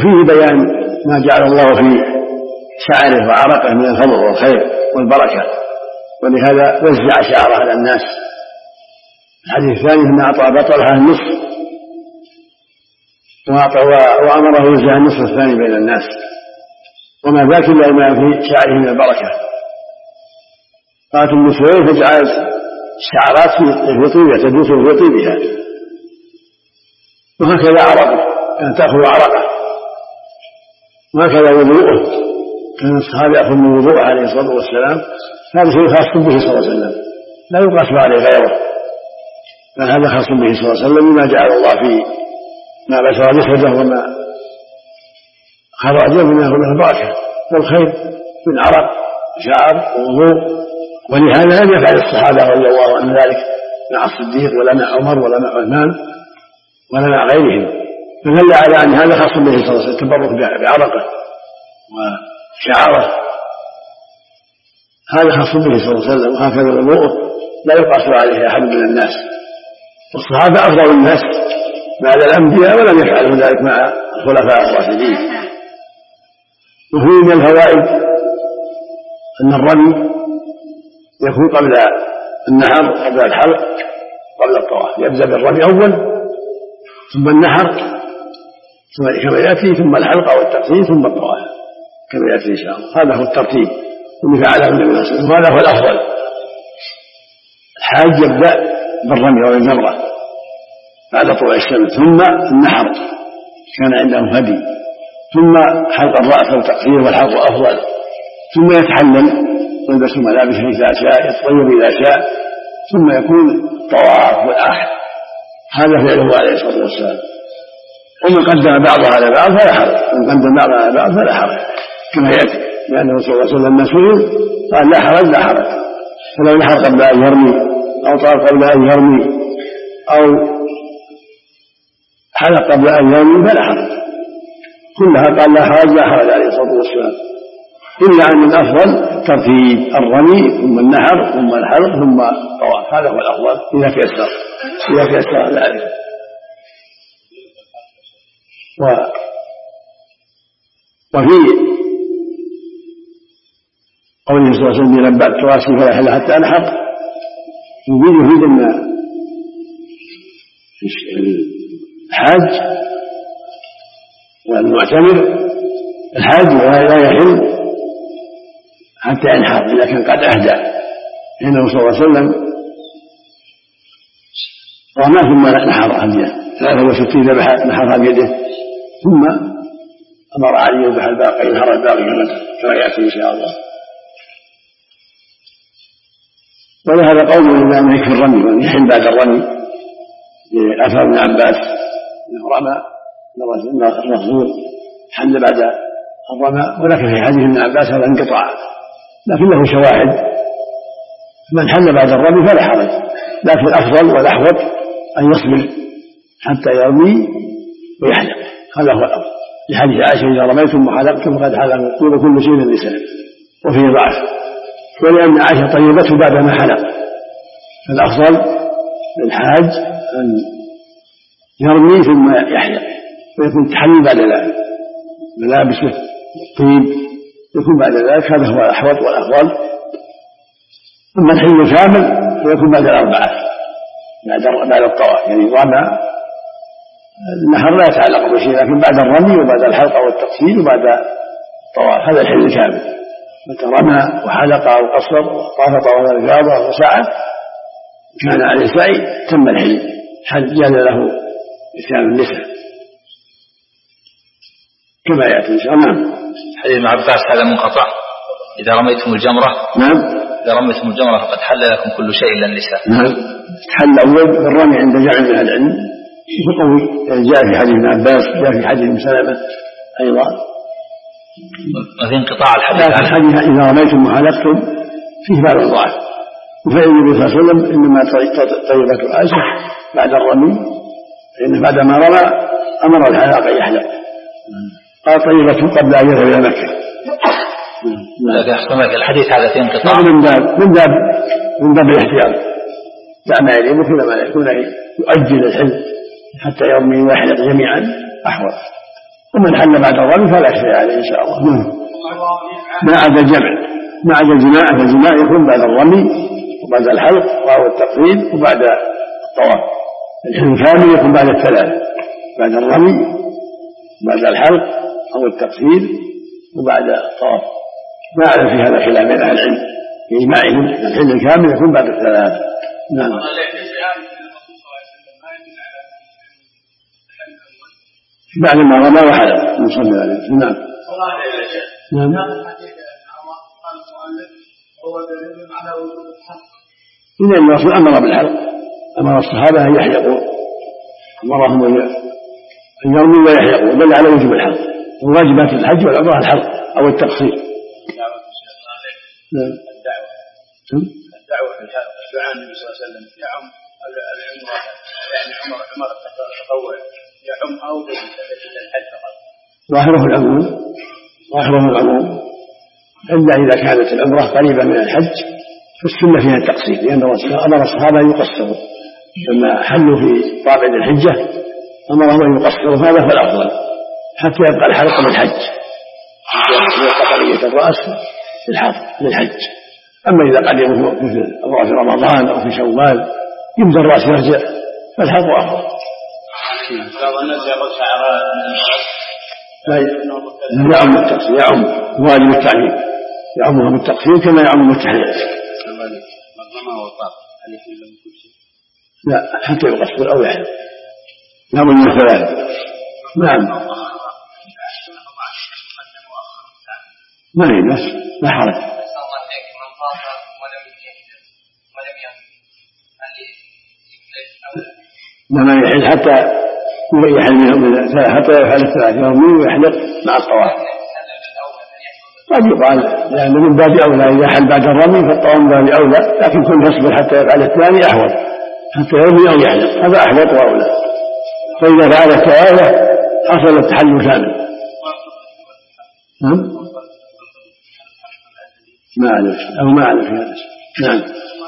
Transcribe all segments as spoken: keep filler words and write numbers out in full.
وفيه بيان ما جعل الله في شعره وعرقه من الفضل والخير والبركة، ولهذا وزع شعره على الناس. الحديث الثاني أن أعطى بطلها النصف وأمره يوزع النصف الثاني بين الناس، وما ذاك إلا ما في شعره من البركة. قالت أم سليم فجعلت الشعرات في طيبها تدوس في طيبها، وهكذا عرقه كانت تأخذ عرقه، وهكذا وضوءه كان الصحابة يأخذ من وضوءه عليه الصلاة والسلام. هذا شيء خاص به صلى الله عليه وسلم لا يقاس عليه غيره، بل هذا خاص به صلى الله عليه وسلم بما جعل الله فيه ما بشر جسده وما خرج من البركة والخير من عرق شعر ووضوء. ولهذا لم يفعل الصحابة رضي الله عنهم ذلك مع الصديق ولا مع عمر ولا مع عثمان ولا مع غيرهم، فدل على أن هذا خاص به صلى الله عليه وسلم التبرك بعرقه وشعره، هذا خاص به صلى الله عليه وسلم. وهكذا وضوءه لا يقاس عليه أحد من الناس، والصحابة أفضل الناس بعد الأنبياء ولم يفعلوا ذلك مع الخلفاء الراشدين. وفيه من الفوائد أن الرمي يكون قبل النحر قبل الحلق قبل الطواف، يبدأ بالرمي أول ثم النحر ثم كما يأتي ثم الحلق أو التقسيم ثم الطواف كما يأتي إن شاء الله. هذا هو الترتيب الذي فعله النبي صلى الله عليه وسلم، وهذا هو الأفضل. الحاج يبدأ بالرمي والجمرة بعد طلوع الشمس، ثم النحر كان عندهم هدي، ثم حلق الرأس والتقصير والحلق أفضل، ثم يتحلل ويلبس ملابسه إذا شاء، يتطيب إذا شاء، ثم يكون طواف والآخر. هذا فعله عليه الصلاة والسلام. ومن قدم بعضها على بعض فلا حرج، ومن قدم بعضها على بعض فلا حرج كما يأتي، لأنه صلى الله عليه وسلم مسؤول قال لا حرج لا حرج. فلو نحر قبل أن يرمي أو طاف قبل أن يرمي أو حلق قبل أن يرمي فلا حرج، كلها قال لا حرج لا حرج عليه الصلاة والسلام، إلا أن الأفضل ترتيب الرمي ثم النحر ثم الحلق ثم الطواف، هذا هو الأفضل إذا تيسر إذا تيسر ذلك. و... وفي قوله صلى الله عليه وسلم لبأت راسي فلا يحل حتى أنحر يريد يريد أن الحاج والمعتمر الحاج لا يحل حتى ينحر إذا كان قد أهدى، لأنه صلى الله عليه وسلم رمى ثم نحر هديه ثلاثة وستين ذبح نحرها بيده، ثم أمر علي يذبح الباقي ينحر الباقي كما يأتي إن شاء الله. ولهذا قول إلا أن يكفي الرمي وأن يحل بعد الرمي لأثر ابن عباس أنه رمى الرسول حل بعد الرمى، ولكن في حديث ابن عباس هذا انقطاع، لكن له شواهد. من حل بعد الرمي فلا حرج، لكن الأفضل والأحوط أن يصبر حتى يرمي ويحلق، هذا هو الأفضل. لحديث عائشة إذا رميتم وحلقتم فقد حلق طيب كل شيء للنساء، وفيه ضعف، ولأن عائشة طيبته بعد ما حلق، فالأفضل للحاج أن يرمي ثم يحلق ويكون تحلل بعد ذلك، ملابسه الطيب يكون بعد ذلك، هذا هو الأحوط والأفضل. ثم الحل كامل ويكون بعد الأربعة بعد بعد الطواف، يعني رمى النحر لا يتعلق بشيء، لكن بعد الرمي وبعد الحلق والتقصير وبعد الطواف هذا الحل كامل. متى رمى وحلق أو قصر وطاف طواف الإفاضة وسعى كان عليه السعي تم الحل، حل جاز له إتيان النساء كما يأتي إن شاء الله. حديث ابن عباس هذا منقطع، إذا رميتم الجمرة نعم إذا رميتم الجمرة فقد حل لكم كل شيء إلا النساء. نعم حل أول بالرمي عند جمع من العلم بقوي، جاء في حديث ابن عباس جاء في حديث ابن سلمة أيضا وفي انقطاع الحديث. لا الحديث إذا رميتم وحلقتم فيه بعض الضعف، وفعل النبي صلى الله عليه وسلم إنما طيبة عائشة بعد الرمي، فإن بعد ما رمى أمر الحلاق أن يحلق، قال طيبة قبل أن يذهب إلى مكة. لكن أحسن لك الحديث هذا في انقطاع من باب من باب من باب الاحتياط، دع ما يليه كل ما يكون يؤجل الحل حتى يرمي ويحلق جميعا أحوط، ومن حل بعد الرمي فلا شيء عليه إن شاء الله. ما عدا الجمع، ما عدا الجماع، فالجماع يكون بعد الرمي وبعد الحلق وهو التقريب وبعد الطواف. الحلم كامل يكون بعد الثلاث، بعد الرمي بعد الحلق أو التقصير وبعد الطواف. ما أعلم في هذا خلاف بين أهل العلم في إجماعهم. الحلم الكامل يكون بعد الثلاث. نعم. بعد ما رمى وحلق نصلي عليه. نعم. نعم. إذا الرسول أمر بالحلق، أمر الصحابة أن يحلقوا، أمرهم أن يرموا ويحلقوا، دل على وجوب الحلق. وواجبات الحج والعمرة الحلق أو التقصير. نعم. الدعوة في الحلق دعاء النبي صلى الله عليه وسلم يعم العمرة، يعني عمر عمر التطوع يعم أو الحج فقط. ظاهره العموم، ظاهره العموم إلا إذا كانت العمرة قريبة من الحج فالسنة فيها التقصير، لأن أمر الصحابة أن يقصروا لما حلوا في رابع الحجة، أمرهم أن يقصروا، هذا هو الأفضل حتى يبقى الحلق للحج، قطرية الرأس للحج. أما إذا قدموا في رمضان أو في شوال يبدأ الرأس يرجع فالحلق أفضل. بعض الناس يأخذ شعر لا يعم التقصير، يعم واجب التعليم، يعمها بالتقصير كما يعم التحليل. لا حتى يقصر أو يحلق، لا بد من ثلاث. نعم. ما هي بس لا حرج. ما يحل حتى يحل حتى يفعل الثلاث يومين ويحلق مع الطواف. قد يقال لأن من باب أولى إذا حل بعد الرمي فالطواف من باب أولى، لكن كن تصبر حتى يفعل الثاني أحوط، حتى يرمي أو يحلق هذا أحوط وأولى. فإذا فعل الثلاثة حصل التحلل كامل. نعم. ما أعلم أو ما أعلم في هذا. نعم.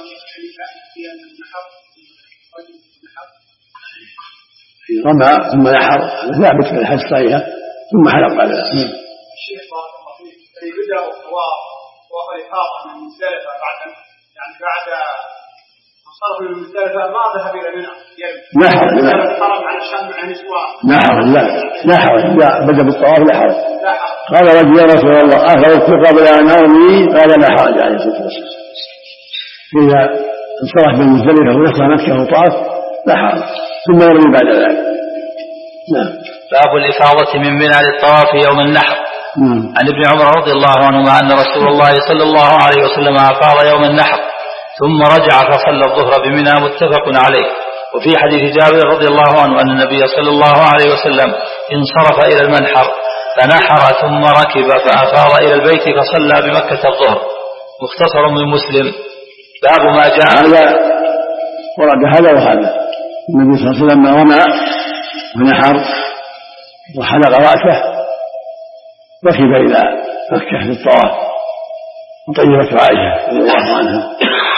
رمى ثم نحر ثابت في الحج صحيحة ثم حلق بعد ذلك. الشيخ بارك الله فيك اللي بدأ الطواف طواف الإفاضة من مزدلفة بعد يعني بعد انصرف من مزدلفة ما ذهب إلى منى نحر الحرم عن الشام عن سوار نحر لا نحر لا بدأ بالطواف لا حرج. قال رجل يا رسول الله أفرضت قبل أن أرمي؟ قال لا حرج عليه الصلاة والسلام. إذا انصرف من مزدلفة ودخل مكة وطاف لا حرج ثم يرمي بعد ذلك. نعم. باب الإفاضة من منى للطواف يوم النحر. مم. عن ابن عمر رضي الله عنهما أن رسول الله صلى الله عليه وسلم أفاض يوم النحر ثم رجع فصلى الظهر بمنى متفق عليه. وفي حديث جابر رضي الله عنه أن النبي صلى الله عليه وسلم انصرف إلى المنحر فنحر ثم ركب فأفاض إلى البيت فصلى بمكة الظهر. مختصر من مسلم. باب ما جاء هذا ورد هذا وهذا. النبي صلى الله عليه وسلم رمى ونحر وحلق رأسه ركب إلى مكة في الطواف وطيبت عائشة رضي الله عنها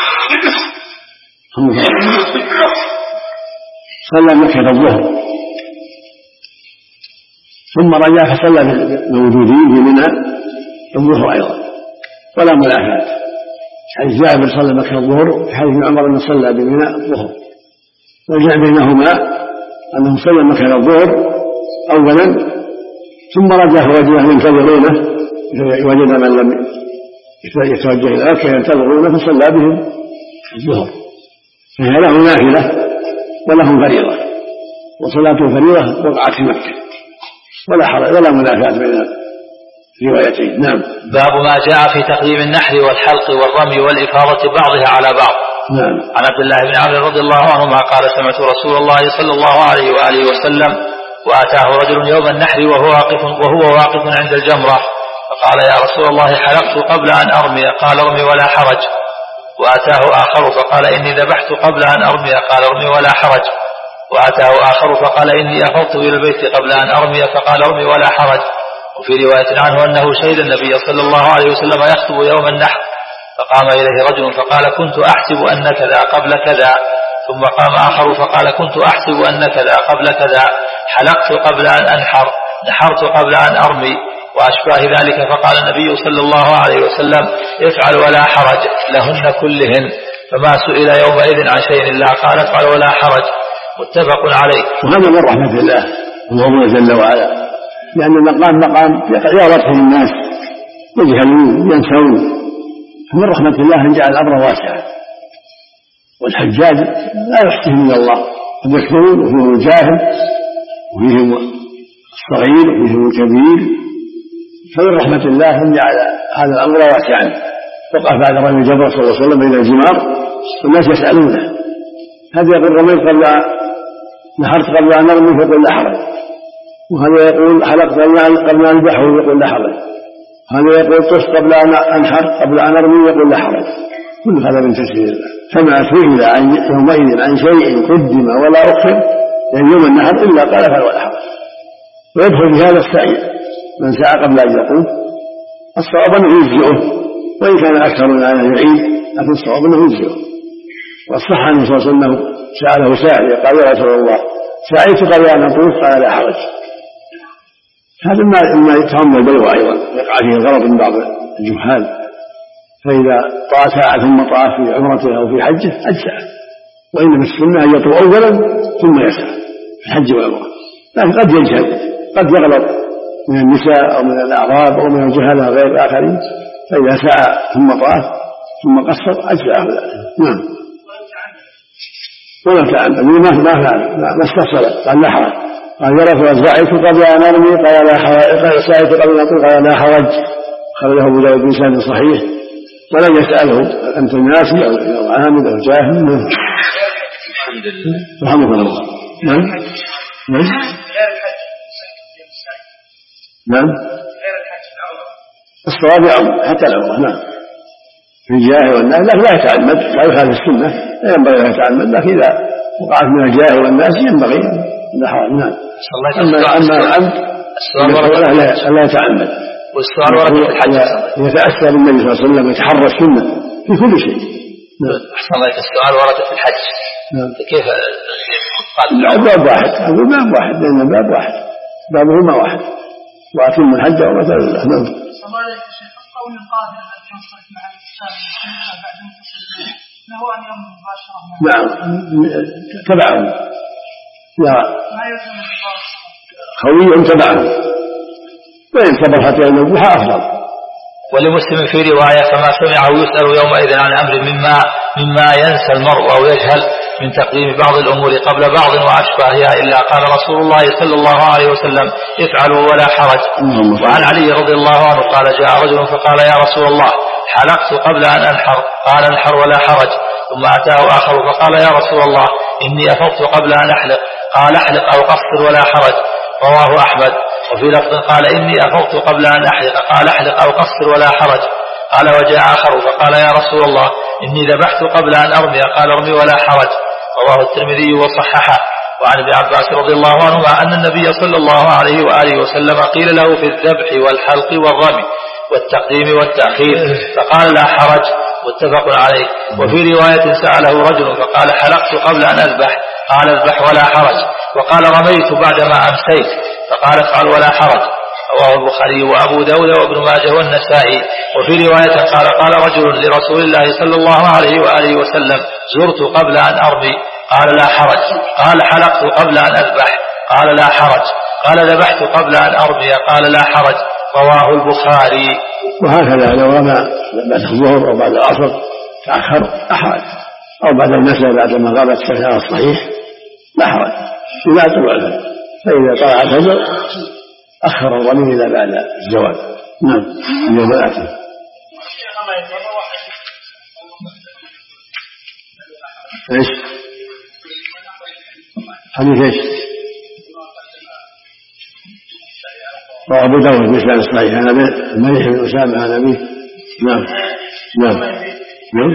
صلى مكة الظهر ثم رجع فصلى الموجودين في منى الظهر أيضا ولا منافاة. حديث جابر صلى مكة الظهر في حديث عمر أنه صلى بمنى الظهر وجاء بينهما أنه صلى مكة الظهر أولا ثم رجع فرجع ينتظرونه وجد من لم يتوجه إلى مكة ينتظرونه فصلى بهم الظهر. فهي له نافلة وله فريضة وصلاته فريضة وقعت في مكة ولا حرج ولا منافاة بين الروايتين. نعم. باب ما جاء في تقديم النحر والحلق والرمي والإفاضة بعضها على بعض. نعم. عن عبد الله بن عمرو رضي الله عنهما قال سمعت رسول الله صلى الله عليه وآله وسلم وأتاه رجل يوم النحر وهو واقف وهو واقف عند الجمرة فقال يا رسول الله حلقت قبل أن أرمي قال ارمي ولا حرج. وأتاه آخر فقال إني ذبحت قبل أن أرمي قال ارمي ولا حرج. وأتاه آخر فقال إني أفضت إلى البيت قبل أن أرمي فقال ارمي ولا حرج. وفي رواية عنه أنه شهد النبي صلى الله عليه وسلم يخطب يوم النحر فقام إليه رجل فقال كنت أحسب أن كذا قبل كذا ثم قام آخر فقال كنت أحسب أن كذا قبل كذا، حلقت قبل أن أنحر، نحرت قبل أن أرمي وأشباه ذلك. فقال النبي صلى الله عليه وسلم افعل ولا حرج لهن كلهن، فما سئل يومئذ عن شيء إلا قال افعل ولا حرج، متفق عليه. وهذا من رحمة الله وهو جل وعلا، لأن المقام مقام يغلطه الناس يجهلون ينسون، فمن رحمة الله أن جعل الأمر واسعا. والحجاج لا يحسن من الله، قد يكثرون وفيهم الجاهل وفيهم الصغير وفيهم الكبير، فمن رحمة الله أن جعل هذا الأمر واسعا. وقع بعد رمي جبر صلى الله عليه وسلم إلى الجمار والناس يسألونه، هذا يقول رميت قبل نحرت قبل أن أرمي فيقول لا حرج، وهذا يقول حلقت قبل أن أذبح ويقول لا حرج، هذا يقول طف قبل أن أنحر قبل أن أرمي يقول لا حرج. كل هذا من تسهيل الله. فما سئل عن يومئذ عن شيء قدم ولا أخر يعني يوم النحر إلا قال فعل ولا حرج. ويدخل في هذا السعي من سعى قبل أن يقوم، الصواب أنه يجزئه، وإن كان أكثر من أن يعيد لكن الصواب أنه يجزئه. والصح أن صلى الله عليه وسلم سأله سائل قال يا رسول الله سعيت قبل أن أطوف قال لا حرج. هذا ما يتهم البلوى أيضا يقع فيه الغلط من بعض الجهال، فإذا طاف ساعة ثم طاف في عمرته أو في حجه أجزأ، وإنما السنة أن يطوف أولا ثم يسعى في الحج والعمرة. لكن قد يجهل قد يغلط من النساء أو من الأعراب أو من الجهلاء غير الآخرين، فإذا سعى ثم طاف ثم قصر أجزأه ذلك. نعم. ولا تعمد ما ما فعل ما استصل قال لا حرج، قال يا رسول الله سعيت قبل أن أرمي قال لا حرج، سعيت قبل أن أطوف قال لا حرج، خرجه أبو داود بلسان صحيح. ولم يسأله أنت ناسي أو عامد أو جاهل. الحمد لله. رحمه الله. نعم نعم نعم الصواب يعم حتى العمرة. نعم في الجاهل والناس، لكن لا يتعمد لا يخالف السنة، لا ينبغي أن يتعمد، لكن إذا وقعت من الجاهل والناس ينبغي لا حرج. نعم. أما العمد لا يتعمد. والسؤال ورد في الحج يتأثر بالنبي صلى الله عليه وسلم يتحرى السنة في كل شيء. أحسن الله. السؤال ورد في الحج كيف قال باب واحد، أقول باب واحد لأن الباب واحد بابهما واحد وأتم الحج ومتى لله. نعم. قول القادر الذي ينصرف مع الإنسان بعد المتصل له أن يرمي مباشرة. نعم تبعهم لا ما يلزم خوي تبعهم، وإن صبر حتى ينبح أفضل. ولمسلم في رواية فما سمعه يسأل يومئذ عن أمر مما مما ينسى المرء أو يجهل من تقديم بعض الأمور قبل بعض وأشباهها إلا قال رسول الله صلى الله عليه وسلم افعلوا ولا حرج. وعن علي رضي الله عنه قال جاء رجل فقال يا رسول الله حلقت قبل أن أنحر قال انحر ولا حرج. ثم أتاه آخر فقال يا رسول الله إني أفضت قبل أن أحلق قال احلق أو قصر ولا حرج، رواه أحمد. وفي لفظ قال إني أفضت قبل أن أحلق قال احلق أو قصر ولا حرج. قال وجاء آخر فقال يا رسول الله إني ذبحت قبل أن أرمي قال ارمي ولا حرج، رواه الترمذي وصححه. وعن ابن عباس رضي الله عنهما أن النبي صلى الله عليه وآله وسلم قيل له في الذبح والحلق والرمي والتقديم والتأخير فقال لا حرج، متفق عليه. وفي رواية سأله رجل فقال حلقت قبل أن أذبح قال اذبح ولا حرج، وقال رميت بعدما أمسيت فقال افعل ولا حرج، رواه البخاري وأبو داود وابن ماجه والنسائي. وفي رواية قال قال رجل لرسول الله صلى الله عليه وآله وسلم زرت قبل أن أرمي قال لا حرج، قال حلقت قبل أن أذبح قال لا حرج، قال ذبحت قبل أن أرمي قال لا حرج، رواه البخاري. وهكذا لو رمى بعد الظهر أو بعد العصر تأخر لا حرج، أو بعد المساء بعد ما غابت الشمس الصحيح لا حرج إذا طلع الفجر، فإذا طلع الفجر أخر الرمي إلى بعد الزوال. نعم اليوم الآتي. ايش حديث ايش وابو داود بإسناد صحيح عن المليح بن اسامه عن ابيه. نعم نعم نعم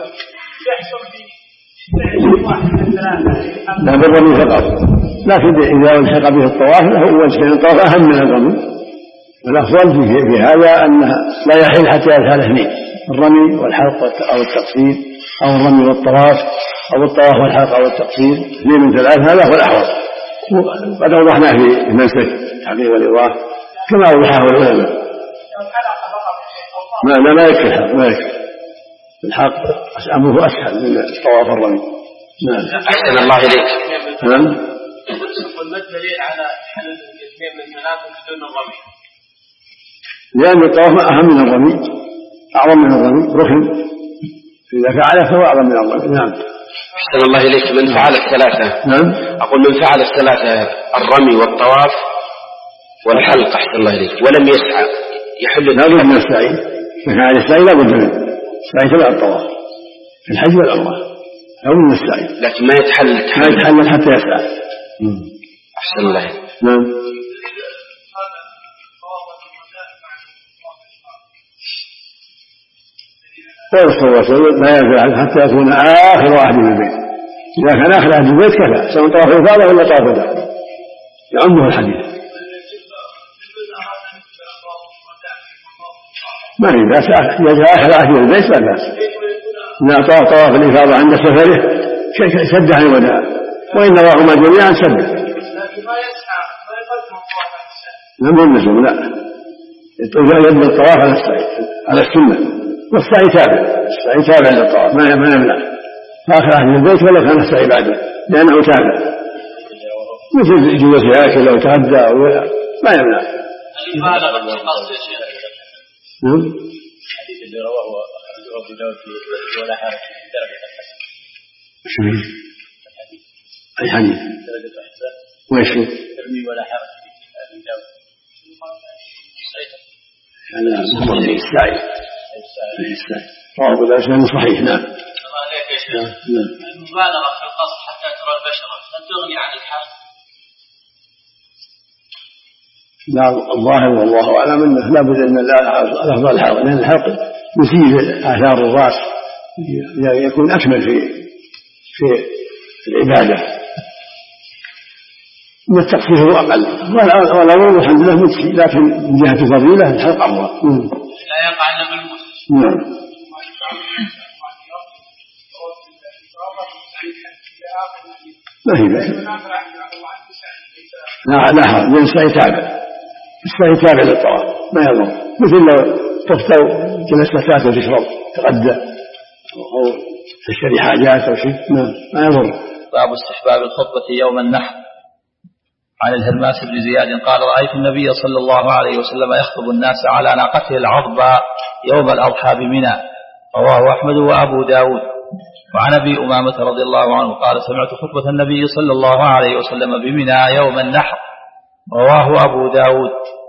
لا بالرمي فقط، لكن اذا الحق به الطواف هو وجه الطواف اهم من الرمي، والافضل في هذا انها لا يحل حتى يفعل اثنين، الرمي والحلق او التقصير او الرمي والطواف أو الطواف والحلق أو التقصير اثنين من ثلاث هذا هو الأحوط. قد أوضحنا في المنسك الحقيقة والإيضاح كما أوضحه العلماء. ما لا ما يكفي الحق ما يكفي الحق أمره أسهل من الطواف الرمي. نعم. أحسن الله إليك. نعم. وما الدليل على حل الاثنين من ثلاثة بدون الرمي؟ لأن الطواف أهم من الرمي، أعظم من الرمي، ركن إذا فعله فهو أعظم من الرمي. نعم. أحسن الله إليك. من فعل الثلاثة. نعم. أقول من فعل الثلاثة الرمي والطواف والحلق أحسن الله إليك ولم يسعى يحل لا بد من السعي. فعل السعي لا بد منه. السعي تبع الطواف في الحج والعمرة لا بد من السعي، لكن ما يتحل ما يتحلل حتى يسعى. أحسن الله إليك. نعم. والصوت لا يزال حتى يكون آخر أحد البيت. إذا كان آخر أحد البيت كفى سواء طواف الإفاضة ولا طواف الوداع يعمه الحديث. ما في بأس إذا جاء آخر أحد البيت لا بأس. إذا طواف طواف الإفاضة عند سفره شد عن الوداع، وإن نواهما جميعا سد. لم يلزم لا يبني الطواف على السعي على السنة، والسعي تابع السعي تابع للطواف ما يمنع آخر أهل البيت ولا كان السعي بعده لأنه تابع مثل جلوس يأكل أو يتغدى أو ما يمنع. نعم. الحديث اللي رواه أبو داود ولا حرج في درجة الحسن. شو أي حديث؟ درجة الحسن. وإيش هو؟ ترمي ولا حرج في أبو داود. هذا محمد بن السعي. السعي. رواه بالأسنان صحيح. نعم. الله عليك يا شيخ. المبالغة في القصد حتى ترى البشرة هل تغني عن الحال؟ لا الظاهر والله أعلم أنه لا بد أن الأفضل الحلق، لأن الحلق يزيل آثار الرأس يكون أكمل في في العبادة. من التقصير هو أقل والأمر الحمد لله مجزي، لكن من جهة الفضيلة الحلق أفضل. لا يقع إلا بالمسلم. نعم. ما هي بس لا لا حرج لأن السعي تابع السعي تابع للطواف ما يضر، مثل لو طفت أو جلست تاكل وتشرب تغدى أو تشتري حاجات أو شيء ما يضر. باب استحباب الخطبة يوم النحر. عن الهرماس بن زياد قال رأيت النبي صلى الله عليه وسلم يخطب الناس على ناقته العظباء يوم الأضحى بمنى. رواه أحمد وأبو داود. وعن أبي أمامة رضي الله عنه قال سمعت خطبة النبي صلى الله عليه وسلم بمنى يوم النحر. رواه أبو داود.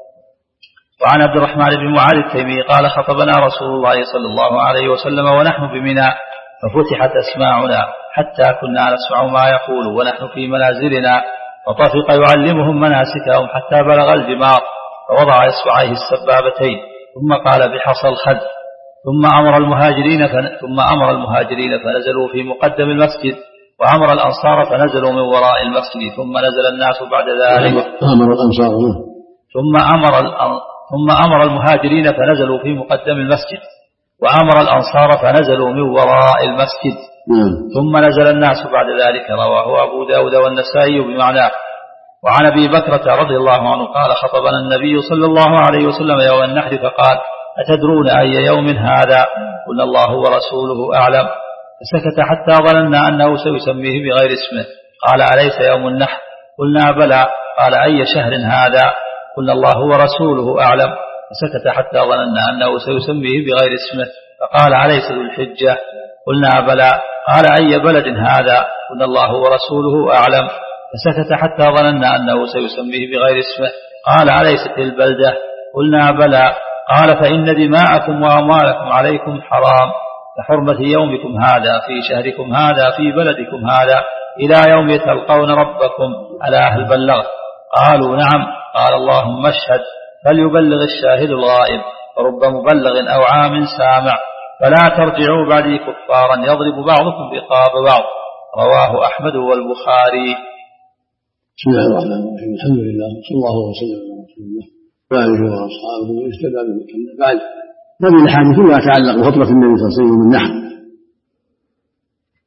وعن عبد الرحمن بن معاذ التيمي قال خطبنا رسول الله صلى الله عليه وسلم ونحن بمنى ففتحت أسماعنا حتى كنا نسمع ما يقول ونحن في منازلنا، فطفق يعلمهم مناسكهم حتى بلغ الجمار فوضع إصبعيه السبابتين ثم قال بحصى الخد ثم أمر المهاجرين فن... ثم أمر المهاجرين فنزلوا في مقدم المسجد وأمر الأنصار فنزلوا من وراء المسجد ثم نزل الناس بعد ذلك أمر الأنصار ثم أمر الأن... ثم أمر المهاجرين فنزلوا في مقدم المسجد وأمر الأنصار فنزلوا من وراء المسجد ثم نزل الناس بعد ذلك. رواه أبو داود والنسائي بمعناه. وعن أبي بكرة رضي الله عنه قال خطبنا النبي صلى الله عليه وسلم يوم النحر فقال أتدرون أي يوم هذا؟ قلنا الله ورسوله أعلم، فسكت حتى ظننا أنه سيسميه بغير اسمه. قال أليس يوم النحر؟ قلنا بلى. قال أي شهر هذا؟ قلنا الله ورسوله أعلم، فسكت حتى ظننا أنه سيسميه بغير اسمه. فقال أليس ذو الحجة؟ قلنا بلى. قال أي بلد هذا؟ قلنا الله ورسوله أعلم، فسكت حتى ظننا أنه سيسميه بغير اسمه. قال أليست البلدة؟ قلنا بلى. قال فإن دماءكم وأموالكم عليكم حرام كحرمة يومكم هذا في شهركم هذا في بلدكم هذا إلى يوم تلقون ربكم. ألا هل بلغت؟ قالوا نعم. قال اللهم اشهد فليبلغ الشاهد الغائب، فرب مبلغ أو عام سامع، فلا ترجعوا بعدي كفارا يضرب بعضكم رقاب بعض. رواه أحمد والبخاري. بسم الله الرحمن الرحيم. الحمد لله صلى الله وسلم على رسول الله وآله وأصحابه واهتدى بهديه. بعد هذه الأحاديث كلها تتعلق بخطبة النبي صلى الله عليه وسلم من النحر،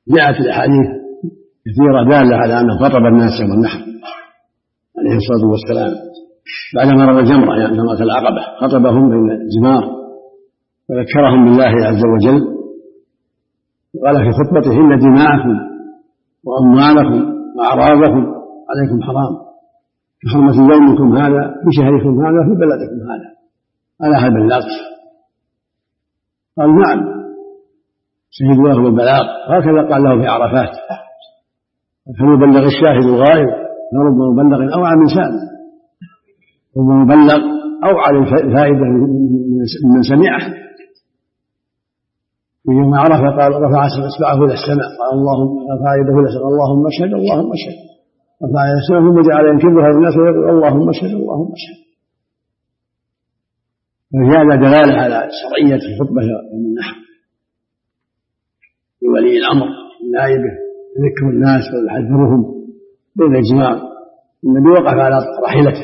جاءت الأحاديث كثيرة دالة على أنه خطب الناس يوم النحر عليه الصلاة والسلام بعدما رمى الجمرة يعني جمرة العقبة، خطبهم بين الجمار وذكرهم بالله عز وجل، وقال في خطبته: إن دماءكم وأموالكم وأعراضكم عليكم حرام كحرمة يومكم هذا في شهركم هذا في بلدكم هذا. ألا هل بلغت؟ قال: نعم شهد الله بالبلاغ. هكذا قال له في عرفات: فليبلغ الشاهد الغائب فرب مبلغ أوعى من سامع، رب مبلغ أوعى الفائدة من سمعه. في يوم عرفة قال: رفع إصبعه إلى السماء قال: اللهم رفع يده إلى السماء اللهم اشهد اللهم اشهد، رفع إلى السماء ثم جعل ينكبها للناس ويقول: اللهم اشهد اللهم اشهد. ففي هذا دلالة على شرعية الخطبة يوم النحر لولي الأمر ونائبه يذكر الناس ويحذرهم بين الجمار. النبي وقف على راحلته،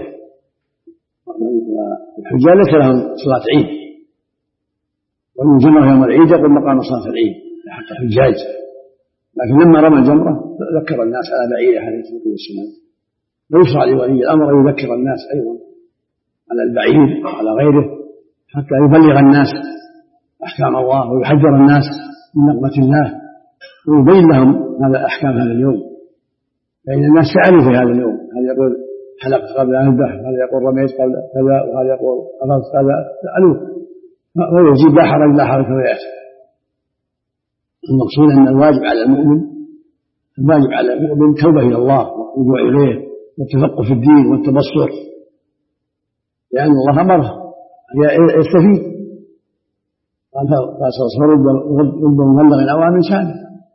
والحجاج ليس لهم صلاة عيد، ومن جمرة يوم العيد يقول مقام صلاة العيد حتى الحجاج، لكن لما رمى الجمرة ذكر الناس على بعيره عليه الصلاة والسلام. ويشرع لولي الأمر أن يذكر الناس أيضا على البعير وعلى غيره حتى يبلغ الناس أحكام الله ويحذر الناس من نقمة الله ويبين لهم هذا أحكام هذا اليوم، فإن الناس سألوا في هذا اليوم: هذا يقول حلقت قبل أن أذبح، هذا يقول رميت قبل كذا، وهذا يقول قبضت كذا، سألوه ويجيب لا حرج لا حرج ويأتي. المقصود أن الواجب على المؤمن الواجب على المؤمن توبة إلى الله والرجوع إليه والتفقه في الدين والتبصر، لأن الله أمره يستفيد. قال رب مبلغ أوعى من سامع.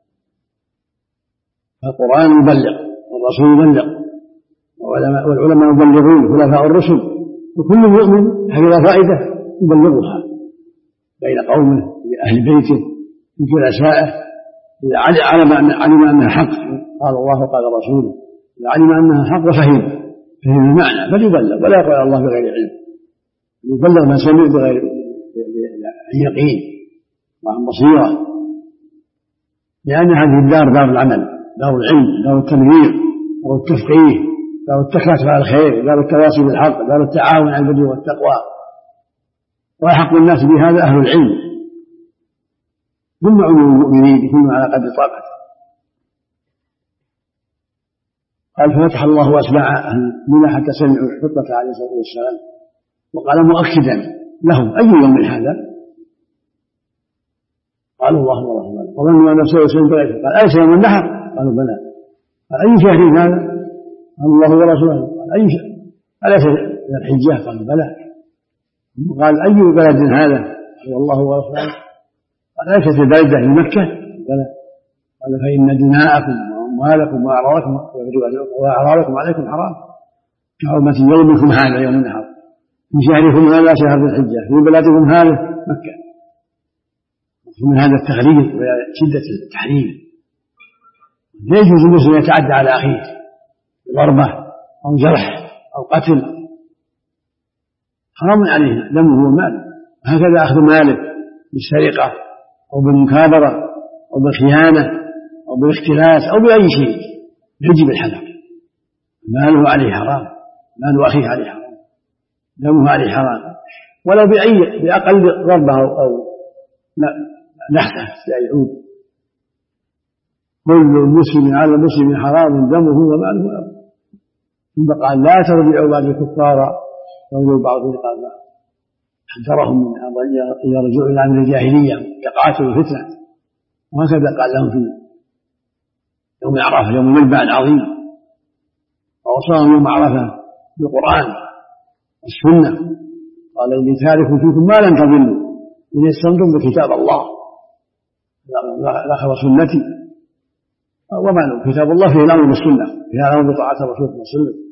فالقرآن يبلغ والرسول يبلغ والعلماء يبلغون خلفاء الرسل، وكل مؤمن حفظ فائدة يبلغها بين قومه لأهل بيته لجلسائه إذا علم علم أنها حق قال الله قال رسوله، إذا علم أنها حق وفهم فهم المعنى فليبلغ ولا يقول الله بغير علم، يبلغ ما سمع بغير يقين وعن بصيرة، لأن هذه الدار دار العمل، دار العلم، دار التنوير، دار التفقيه، دار التكاتف على الخير، دار التواصي بالحق، دار التعاون على البر والتقوى، ويحق الناس بهذا أهل العلم ثم عموم المؤمنين يكونوا على قدر طاقته. قال: ففتح الله أسماع أهل منى حتى سمعوا الخطبة عليه الصلاة والسلام، وقال مؤكدا لهم: أي يوم هذا؟ قالوا: الله ورسوله. وظنوا أن نفسه يسلم بغيره. قال: أليس يوم النحر؟ قالوا: بلى. قال: أي شهر هذا؟ قال: الله ورسوله. قال: أي شهر؟ أليس الحجة؟ قالوا: بلى. قال: أي بلد هذا؟ قال: الله ورسوله. قال: أليست البلدة في مكة؟ بلى. قال: فإن دماءكم وأموالكم وأعراضكم وأعراضكم عليكم حرام كحرمة يومكم هذا يوم النحر في شهركم هذا شهر الحجة في بلدكم هذا مكة. ومن هذا التغليظ وشدة التحريم. لا يجوز المسلم يتعدى على أخيه بضربة أو جرح أو قتل، حرام عليه دمه وماله. هكذا أخذ ماله بالسرقة أو بالمكابرة أو بالخيانة أو بالاختلاس أو بأي شيء يجب الحذر. ماله عليه حرام، مال أخيه عليه حرام، دمه عليه حرام، ولا بأي بأقل ضربة أو نحته يعود. كل المسلم على المسلم حرام دمه وماله وأرضه. ثم قال: لا ترجعوا بعد الكفار يرجع بعضهم قال بعض. حذرهم من أن يرجعوا إلى أمر الجاهلية يقاتلوا الفتنة، وهكذا قال لهم في يوم عرفة يوم الملبع العظيم، وأوصاهم يوم عرفة بالقرآن والسنة. قال: إني تارك فيكم ما لن تضلوا إن استمتم بكتاب الله الأخ وسنتي. وما كتاب الله فيه الأمر بالسنة، فيه الأمر بطاعة الرسول صلى الله عليه وسلم.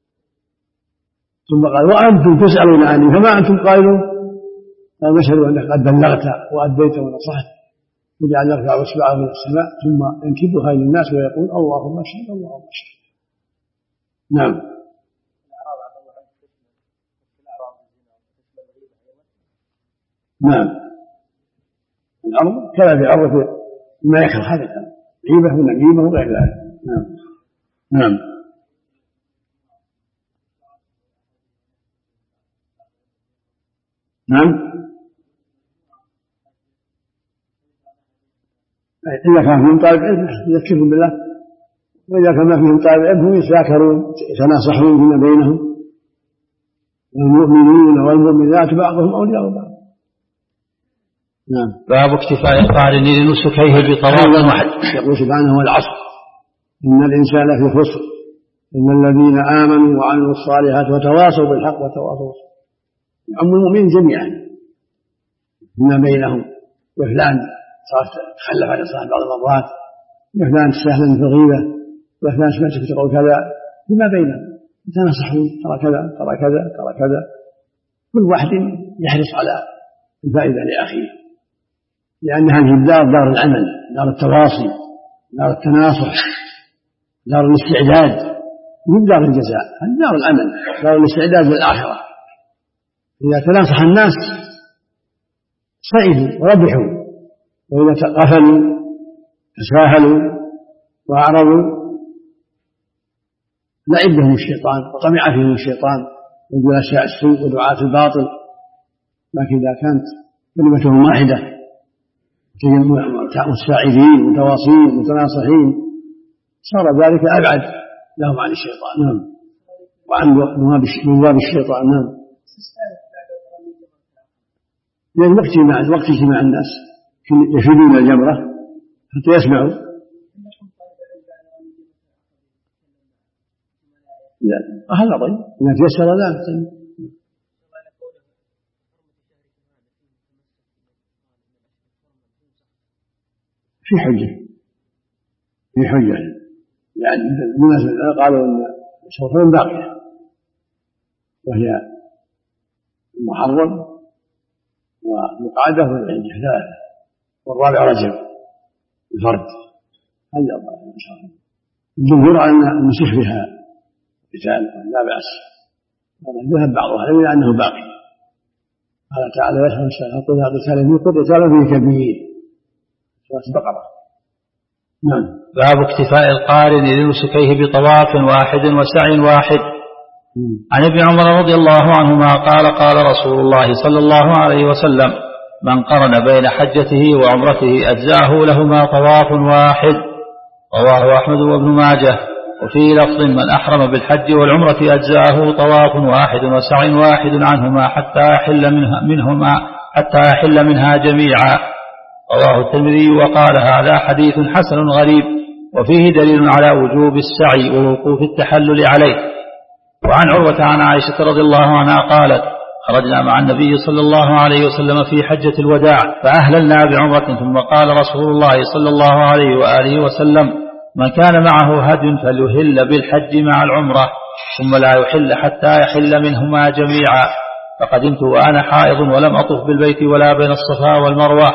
ثم قال: وأنتم تسألون عني فما أنتم قائلون؟ قال: نشهد أنك قد بلغت وأديت ونصحت. وجعل يرفع إصبعه من السماء ثم ينكبها للناس ويقول: اللهم اشهد اللهم اشهد. نعم. نعم. الأرض كان في عرض ما يكره هذا الكلام، غيبة ونميمة وغير ذلك. نعم نعم نعم إذا كان فيهم طالب علم يذكرهم بالله، وإذا كان ما فيهم طالب علم هم يتذاكرون يتناصحون فيما بينهم، والمؤمنون والمؤمنات بعضهم أولياء بعض. نعم. باب اكتفاء القارن لنسكيه بطواف واحد. يقول سبحانه والعصر إن الإنسان في خسر إن الذين آمنوا وعملوا الصالحات وتواصوا بالحق وتواصوا يعم المؤمنين جميعا فيما بينهم. وفلان صار تخلف عن الصلاة بعض المرات، وفلان تستهزأ في الغيبة، وفلان سمعتك تقول كذا، فيما بينهم يتناصحون ترى كذا ترى كذا ترى كذا، كل واحد يحرص على الفائدة لأخيه، لأن هذه الدار دار العمل، دار التواصي، دار التناصح، دار الاستعداد، مو دار الجزاء، هذه دار العمل، دار الاستعداد للآخرة. إذا تناصح الناس سعدوا وربحوا، وإذا غفلوا تساهلوا وأعرضوا لعب بهم الشيطان وطمع فيهم الشيطان وجلساء السوء ودعاة الباطل. لكن إذا كانت كلمتهم واحدة متساعدين متواصلين متناصحين صار ذلك أبعد لهم عن الشيطان. نعم. وعن نواب الشيطان. نعم. لأن وقت اجتماع وقت اجتماع الناس يشهدون الجمرة حتى يسمعوا. لا هذا طيب إذا تيسر ذلك طيب. في حجة في حجة يعني بالنسبة قالوا أن شهرين باقية وهي المحرم ومقعدة والعجة ثلاثة والرابع رجب الفرد. هذا الله إن شاء الله. الجمهور على أن نسخ بها قتال لا بأس، ذهب بعضها إلى أنه باقي. قال تعالى يشهد الشهر قل هذا قتال فيه قل قتال فيه كبير سورة البقرة. نعم. باب اكتفاء القارن لنسكيه بطواف واحد وسعي واحد. عن ابن عمر رضي الله عنهما قال قال رسول الله صلى الله عليه وسلم من قرن بين حجته وعمرته أجزاه لهما طواف واحد. رواه أحمد وابن ماجه. وفي لفظ من أحرم بالحج والعمرة أجزاه طواف واحد وسعي واحد عنهما حتى يحل منها, منهما حتى يحل منها جميعا. رواه الترمذي وقال هذا حديث حسن غريب وفيه دليل على وجوب السعي ووقوف التحلل عليه. وعن عروة عن عائشة رضي الله عنها قالت خرجنا مع النبي صلى الله عليه وسلم في حجة الوداع فأهللنا بعمرة ثم قال رسول الله صلى الله عليه وآله وسلم من كان معه هدي فليهل بالحج مع العمرة ثم لا يحل حتى يحل منهما جميعا. فقدمت وأنا حائض ولم أطف بالبيت ولا بين الصفا والمروة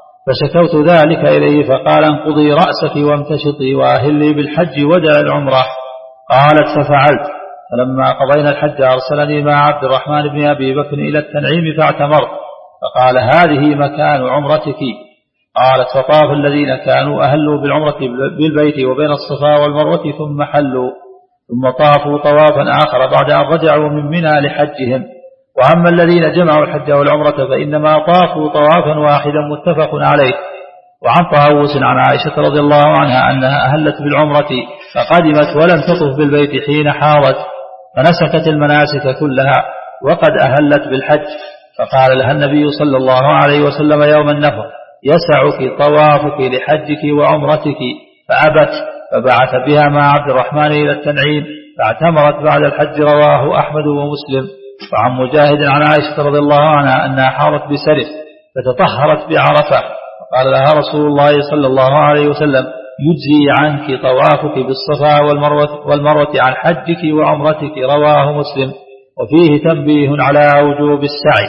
فشكوت ذلك إليه فقال انقضي رأسك وامتشطي وأهلي بالحج ودع العمرة. قالت ففعلت. فلما قضينا الحج أرسلني مع عبد الرحمن بن أبي بكر إلى التنعيم فاعتمرت فقال هذه مكان عمرتك. قالت فطاف الذين كانوا أهلوا بالعمرة بالبيت وبين الصفا والمروة ثم حلوا ثم طافوا طوافا آخر بعد أن رجعوا من منى لحجهم. وأما الذين جمعوا الحج والعمرة فإنما طافوا طوافا واحدا متفق عليه. وعن طاووس عن عائشة رضي الله عنها أنها أهلت بالعمرة فقدمت ولم تطف بالبيت حين حاضت فنسكت المناسك كلها وقد أهلت بالحج. فقال لها النبي صلى الله عليه وسلم يوم النفر يسعك طوافك لحجك وعمرتك فأبت فبعث بها مع عبد الرحمن إلى التنعيم فاعتمرت بعد الحج. رواه أحمد ومسلم. وعن مجاهد عن عائشة رضي الله عنها أنها حارت بسرف فتطهرت بعرفة فقال لها رسول الله صلى الله عليه وسلم يجزي عنك طوافك بالصفا والمروة, والمروة عن حجك وعمرتك. رواه مسلم. وفيه تنبيه على وجوب السعي.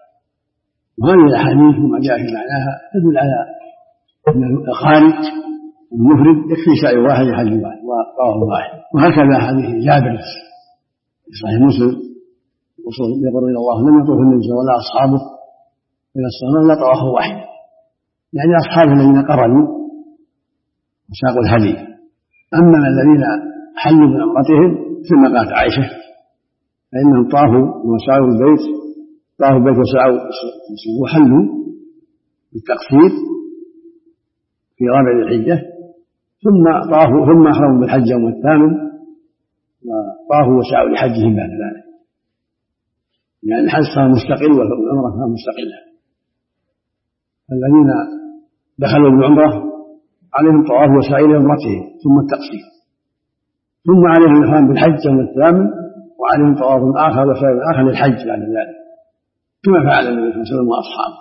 وهذه الأحاديث وما جاء في معناها تدل على أن الخارج المفرد يكفي سعي واحد حج واحد وطواف واحد. وهكذا حديث جابر في صحيح مسلم يقول إلى الله لم يطوف النبي صلى الله عليه وسلم ولا أصحابه إلى الصلاة إلا طواف واحد، يعني أصحاب الذين قرنوا وساقوا الهدي. أما الذين حلوا من عمرتهم ثم قالت عائشة فإنهم طافوا وسعوا البيت طافوا البيت وسعوا وحلوا بالتقصير في رابع الحجة ثم طافوا ثم أحرموا بالحج يوم الثامن وطافوا وسعوا لحجهم بعد ذلك، لأن يعني الحج صار مستقل والعمرة صار مستقلة. الذين دخلوا بالعمرة عليهم طواف وسعي لعمرتهم ثم التقصير، ثم عليهم الإحرام بالحج يوم الثامن وعليهم طواف آخر وسعي آخر للحج بعد ذلك، كما فعل النبي صلى الله عليه وسلم وأصحابه.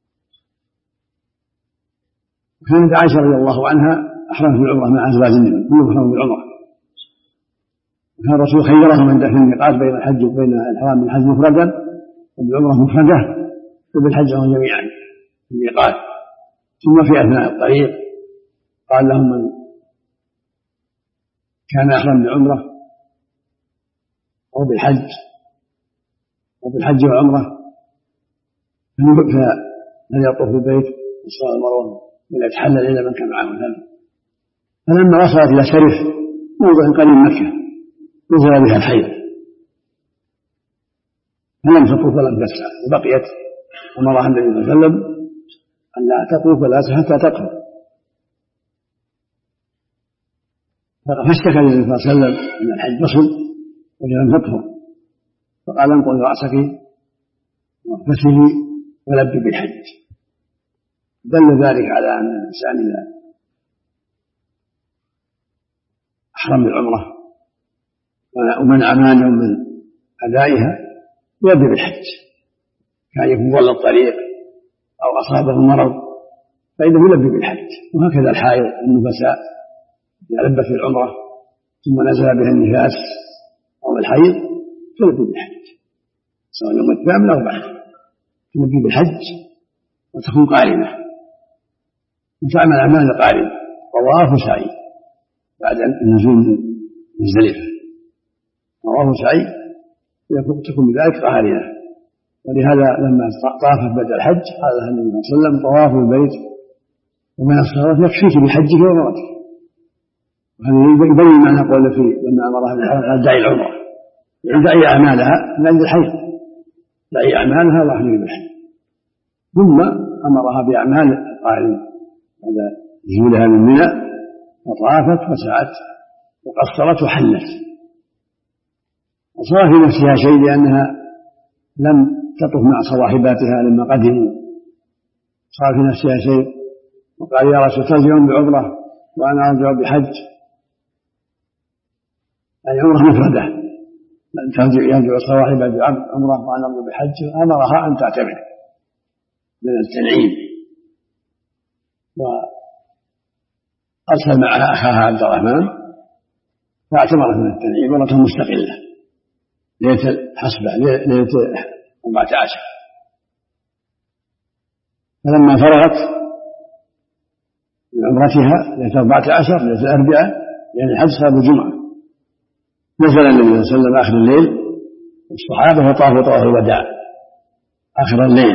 وكانت عائشة رضي الله عنها أحرمت بالعمرة مع أزواج النبي كلهم أحرموا بالعمرة، وكان الرسول خيرهم من دخل الميقات بين الحج وبين الإحرام بالحج مفردا وبالعمرة مفردة وبالحج جميعا في الميقات. ثم في أثناء الطريق قال لهم من كان أحرم بالعمرة أو بالحج أو بالحج والعمرة فليطوف بالبيت والصفا والمروة ولا يتحلل إلا من كان معه الهدي. فلما وصلت إلى شرف موضع قريب مكة نزل بها الحيض فلم تطوف ولم تسعى، وبقيت أمرها النبي صلى الله عليه وسلم أن لا تطوف ولا تسعى حتى تطهر. فاشتكى النبي صلى الله عليه وسلم أن الحج بصل ولم تطهر، فقال انقضي رأسك واغتسلي ولبي بالحج. دل ذلك على أن الإنسان إذا أحرم بالعمرة ومنع مانع من أدائها يلبي بالحج، كان يكون ضل الطريق أو أصابه مرض فإنه يلبي بالحج. وهكذا الحائض النفساء إذا لبت بالعمرة ثم نزل بها النفاس أو الحيض تلبي بالحج سواء يوم الثامن أو بعد، تلبي بالحج وتكون قارنة وتعمل أعمال القارنة طواف وسعي بعد النزول من مزدلفة، طواف وسعي تكون بذلك قارنة. ولهذا لما طافت بعد الحج قال لها النبي صلى الله عليه وسلم طواف البيت ومن الصلاة يكفيك بحجك وعمرتك. وهذا يبين معنى قول في لما أمرها أن دعي العمرة، يعني دعي أعمالها من أجل الحج، دعي أعمالها وأحمل بالحج. ثم أمرها بأعمال القارن بعد نزولها من منى وطافت وسعت وقصرت وحلت، وصار في نفسها شيء لأنها لم تطف مع صواحباتها لما قدموا، صار في نفسها شيء وقال يا رسول ترجعون بعمرة وأنا أرجع بحج، يعني عمرة مفردة يرجع صواحبها بعمرة وأنا أرجع بحج. أمرها أن تعتمر من التنعيم، وأرسل معها أخاها عبد الرحمن فاعتمرت من التنعيم مرة مستقلة ليلة الحسبة ليلة أربعة عشر. فلما فرغت من عمرتها ليلة أربعة عشر ليلة الأربعاء يعني الحج صار بالجمعة نزل النبي صلى الله عليه وسلم آخر الليل والصحابة وطافوا طواف الوداع آخر الليل،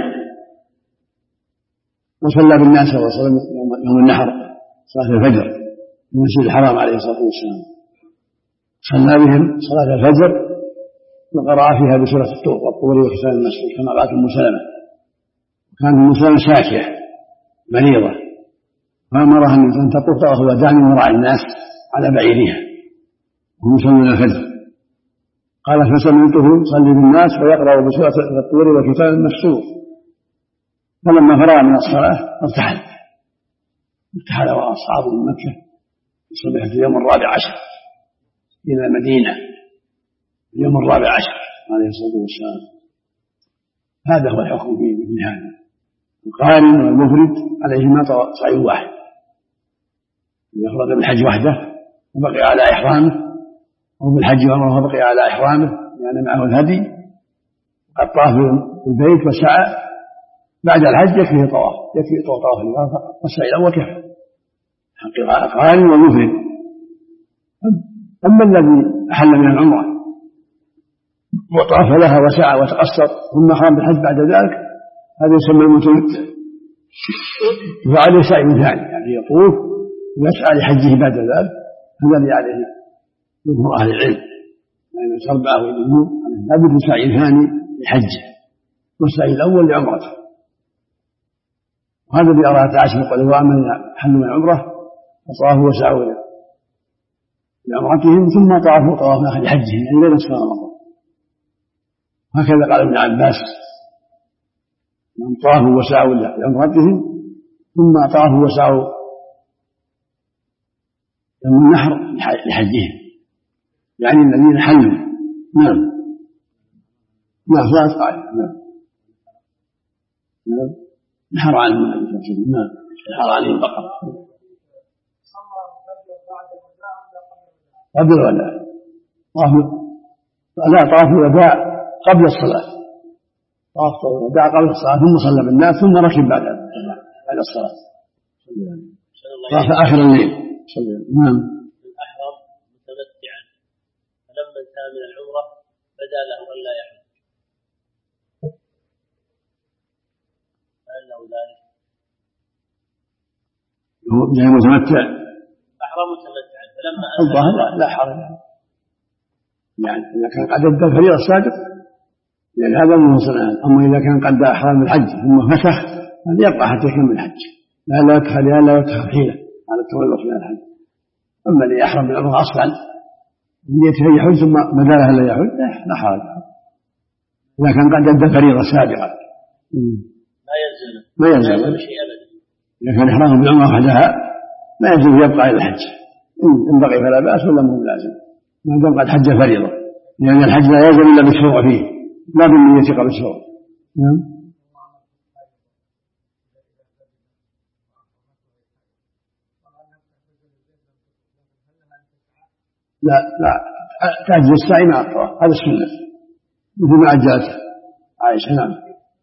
وصلى بالناس صلى الله عليه وسلم يوم النحر صلاة الفجر في المسجد الحرام عليه الصلاة والسلام، صلى بهم صلاة الفجر وقرأ فيها بسورة الطور والطور وكتاب المسجد كما قالت أم سلمة. وكانت أم سلمة شاكية مريضة فأمرها أن تطوف طواف الوداع من وراء الناس على بعيرها وهم يصلون الفجر. قال فسمعته يصلي بالناس ويقرأ بسورة الطور وكتاب المسجد، فلما فرغ من الصلاة ارتحل ارتحل وأصحابه من مكة صبح في اليوم الرابع عشر إلى المدينة اليوم الرابع عشر عليه الصلاة والسلام. هذا هو الحكم في مثل هذا. القارن والمفرد عليهما صعيد واحد، يخرج بالحج وحده وبقي على إحرامه، أو بالحج وعمره وبقي على إحرامه لأن يعني معه الهدي قد طاف البيت وسعى. بعد الحج يكفيه طواف يكفي طواف الإفاضة فقط والسعي الأول كفى حقيقة القارن والمفرد. أما الذي أحل من العمرة وطاف لها وسعى وتقصر ثم أحرم بالحج بعد ذلك هذا يسمى المتمتع، فعليه سعي ثاني يعني يطوف ويسعى لحجه بعد ذلك، هذا اللي عليه جمهور أهل العلم، لأن أربعة ويقولون لابد سعي ثاني لحجه والسعي الأول لعمرته. وهذا الذي أراه عائشة قال وأمن حلوا من عمره فطافوا وسعوا لعمرتهم ثم طافوا طواف آخر لحجهم، يعني بين الصلاة والرمضان. هكذا قال ابن عباس أنهم طافوا وسعوا لعمرتهم ثم طافوا وسعوا يوم النحر لحجهم، يعني الذين حلوا. نعم نعم صلاة قائمة. نعم نعم نحر عن النبي صلى الله عليه وسلم. نعم نحر عن البقر قبل الوداع. لا طاف الوداع قبل الصلاة، طاف الوداع قبل الصلاة ثم صلى بالناس ثم ركب بعد بعد الصلاة طاف آخر الليل. نعم الأحرم متمتعا فلما انتهى من العمرة بدا له أن لا يحج، فهل له ذلك؟ هو يعني متمتع أحرم متمتعا فلما الظاهر لا, لا حرج، يعني إذا كان قد أدى الفريضة السابق يعني هذا من صنعان. أما إذا كان قد أحرم الحج ثم فسخ هذا يبقى حتى يكمل الحج، لا لا يدخل لا يدخل حيلة على التولق من الحج. أما اللي يحرم بالعمرة أصلا نيته يحج ثم بدا له لا يحج لا حرج، إذا كان قد أدى الفريضة سابقا ما يلزم ما يلزم شيء أبدا. إذا كان إحرامه بالعمرة وحدها ما يلزم يبقى إلى الحج، إن بقي فلا بأس ولا مو لازم ما دام قد حج فريضة، لأن الحج لا يلزم إلا بالشروع فيه لا بالنية قبل الشروع. نعم لا لا تأجل السعي مع الطواف، هذا السنة مثل ما أجلت عائشة. نعم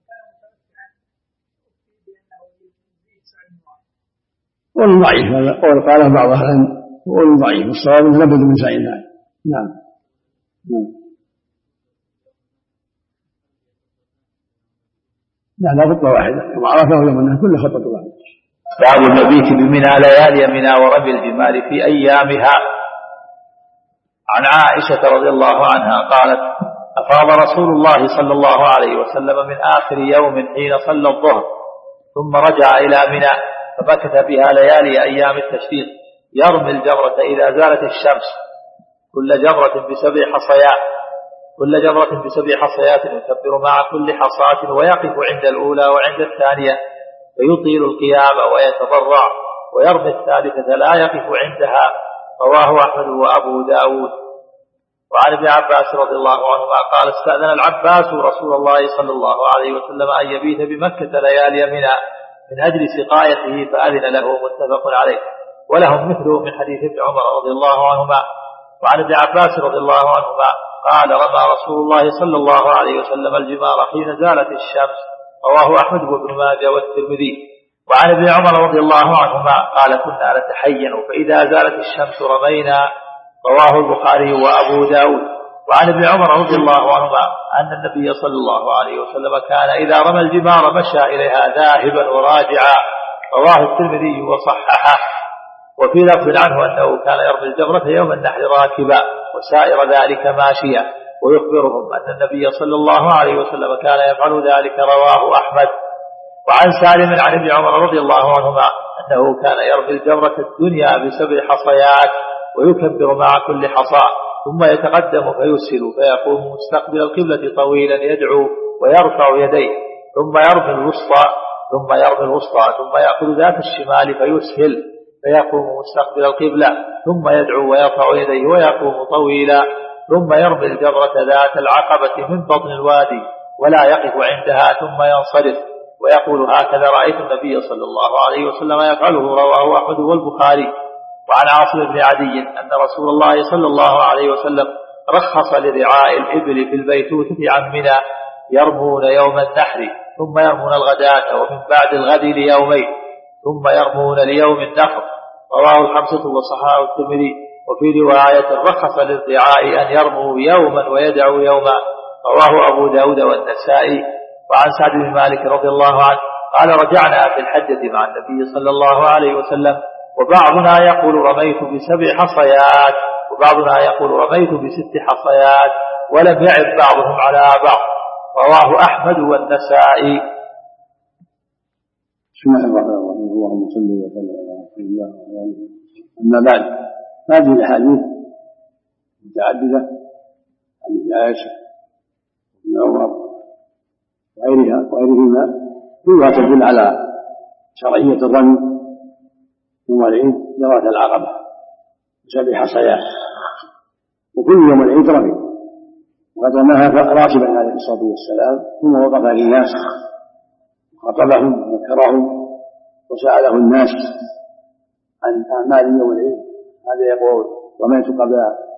قول ضعيف، هذا قول قاله بعض أهل العلم قول ضعيف، والصواب أنه لابد من سعي ثاني. نعم نعم لا لا خطوة واحدة يوم عرفة ويوم النحر كل خطوة واحدة. باب المبيت بمنى ليالي منى ورمي الجمال في أيامها. عن عائشة رضي الله عنها قالت أفاض رسول الله صلى الله عليه وسلم من آخر يوم حين صلى الظهر ثم رجع إلى منى فمكث بها ليالي أيام التشريق يرمي الجمرة إذا زالت الشمس كل جمرة بسبع حصيات كل جمرة بسبع حصيات يكبر مع كل حصاة ويقف عند الأولى وعند الثانية فيطيل القيام ويتضرع ويرمي الثالثة لا يقف عندها. رواه أحمد وأبو داود. وعن ابن عباس رضي الله عنهما قال استأذن العباس رسول الله صلى الله عليه وسلم أن يبيت بمكة ليالي منى من أجل سقايته فأذن له متفق عليه. ولهم مثله من حديث ابن عمر رضي الله عنهما. وعن ابن عباس رضي الله عنهما قال رمى رسول الله صلى الله عليه وسلم الجمار حين زالت الشمس. رواه أحمد وابن ماجه والترمذي. وعن ابن عمر رضي الله عنهما قال كنا نتحين فإذا زالت الشمس رمينا. رواه البخاري وأبو داود. وعن ابن عمر رضي الله عنهما أن النبي صلى الله عليه وسلم كان إذا رمى الجمار مشى إليها ذاهبا وراجعا. رواه الترمذي وصححه. وفي لفظ عنه أنه كان يرمي الجمرة يوم النحر راكبا وسائر ذلك ماشيا ويخبرهم أن النبي صلى الله عليه وسلم كان يفعل ذلك. رواه أحمد. وعن سالم عن ابن عمر رضي الله عنهما أنه كان يرمي الجمرة الدنيا بسبع حصيات ويكبر مع كل حصى ثم يتقدم فيسهل فيقوم مستقبل القبلة طويلا يدعو ويرفع يديه ثم يرمي الوسطى ثم يرمي الوسطى ثم يأخذ ذات الشمال فيسهل فيقوم مستقبل القبلة ثم يدعو ويرفع يديه ويقوم طويلا ثم يرمي الجمرة ذات العقبة من بطن الوادي ولا يقف عندها ثم ينصرف ويقول هكذا رأيت النبي صلى الله عليه وسلم يفعله. رواه أحمد والبخاري. وعن عاصم بن عدي أن رسول الله صلى الله عليه وسلم رخص لرعاء الإبل في البيتوتة عن منى يرمون يوم النحر ثم يرمون الغداة ومن بعد الغد ليومين ثم يرمون ليوم النحر. رواه الخمسة وصححه الترمذي. وفي رواية رخص للرعاء أن يرموا يوما ويدعوا يوما. رواه أبو داود والنسائي. وعن سعد بن مالك رضي الله عنه قال رجعنا في الحجة مع النبي صلى الله عليه وسلم وبعضنا يقول رميت بسبع حصيات وبعضنا يقول رميت بست حصيات ولم يعد بعضهم على بعض. رواه أحمد والنسائي. بسم الله الرحمن الرحيم. اللهم صل وسلم على رسول الله وعلى آله وصحبه. أما بعد، هذه الأحاديث متعددة، حديث عائشة وابن عمر وغيرها وغيرهما كلها تدل على شرعية الرمي يوم العيد ذوات العقبة بسبع حصيات، وكل يوم العيد رمي. وقد رماها راشدا عليه الصلاة والسلام، ثم وقف للناس وخطبهم وذكرهم وسأله الناس عن أعمال يوم العيد. هذا يقول رميت قبل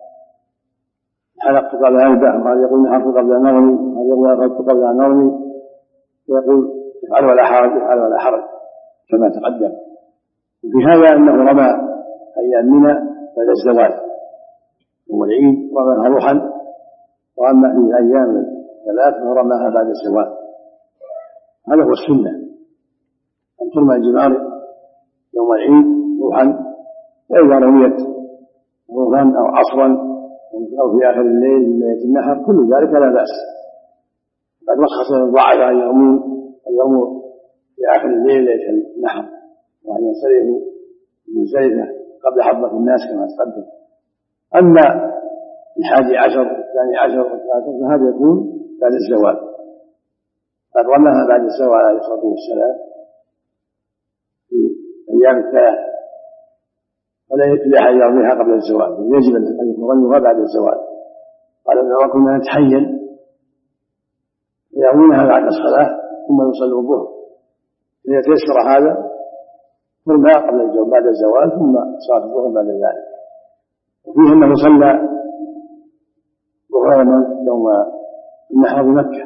حلقت قبل أربع، وهذا يقول نحرت قبل نغني، وهذا يقول أخذت قبل نغني، ويقول افعل ولا حرج افعل ولا حرج كما تقدم. وفي هذا أنه رمى أيام منى بعد الزواج يوم العيد، رماها روحا، وأما في الأيام الثلاث فرماها بعد الزواج. هذا هو السنة، أن ترمى الجمار يوم العيد روحا، وإذا رميت ظهرا أو عصرا أو في آخر الليل من ليلة النحر كل ذلك لا بأس. قد رخص الضعف أن يرموا في آخر الليل ليلة النحر، وأن ينصرفوا المزدلفة قبل حضرة الناس كما تقدم. أما الحادي عشر والثاني عشر والثالث فهذا يكون بعد الزواج. قد رماها بعد الزواج عليه الصلاة والسلام في أيام الثلاث، ولا يجب أحد يرميها قبل الزواج، يجب أن يرميها بعد الزواج. قال ابن عمر كنا نتحين يرمونها بعد الصلاة ثم يصلوا الظهر، إذا تيسر هذا ترمى قبل الزواج بعد الزواج ثم صلاة الظهر بعد ذلك. وفيه أنه صلى ظهر يوم النحر بمكة،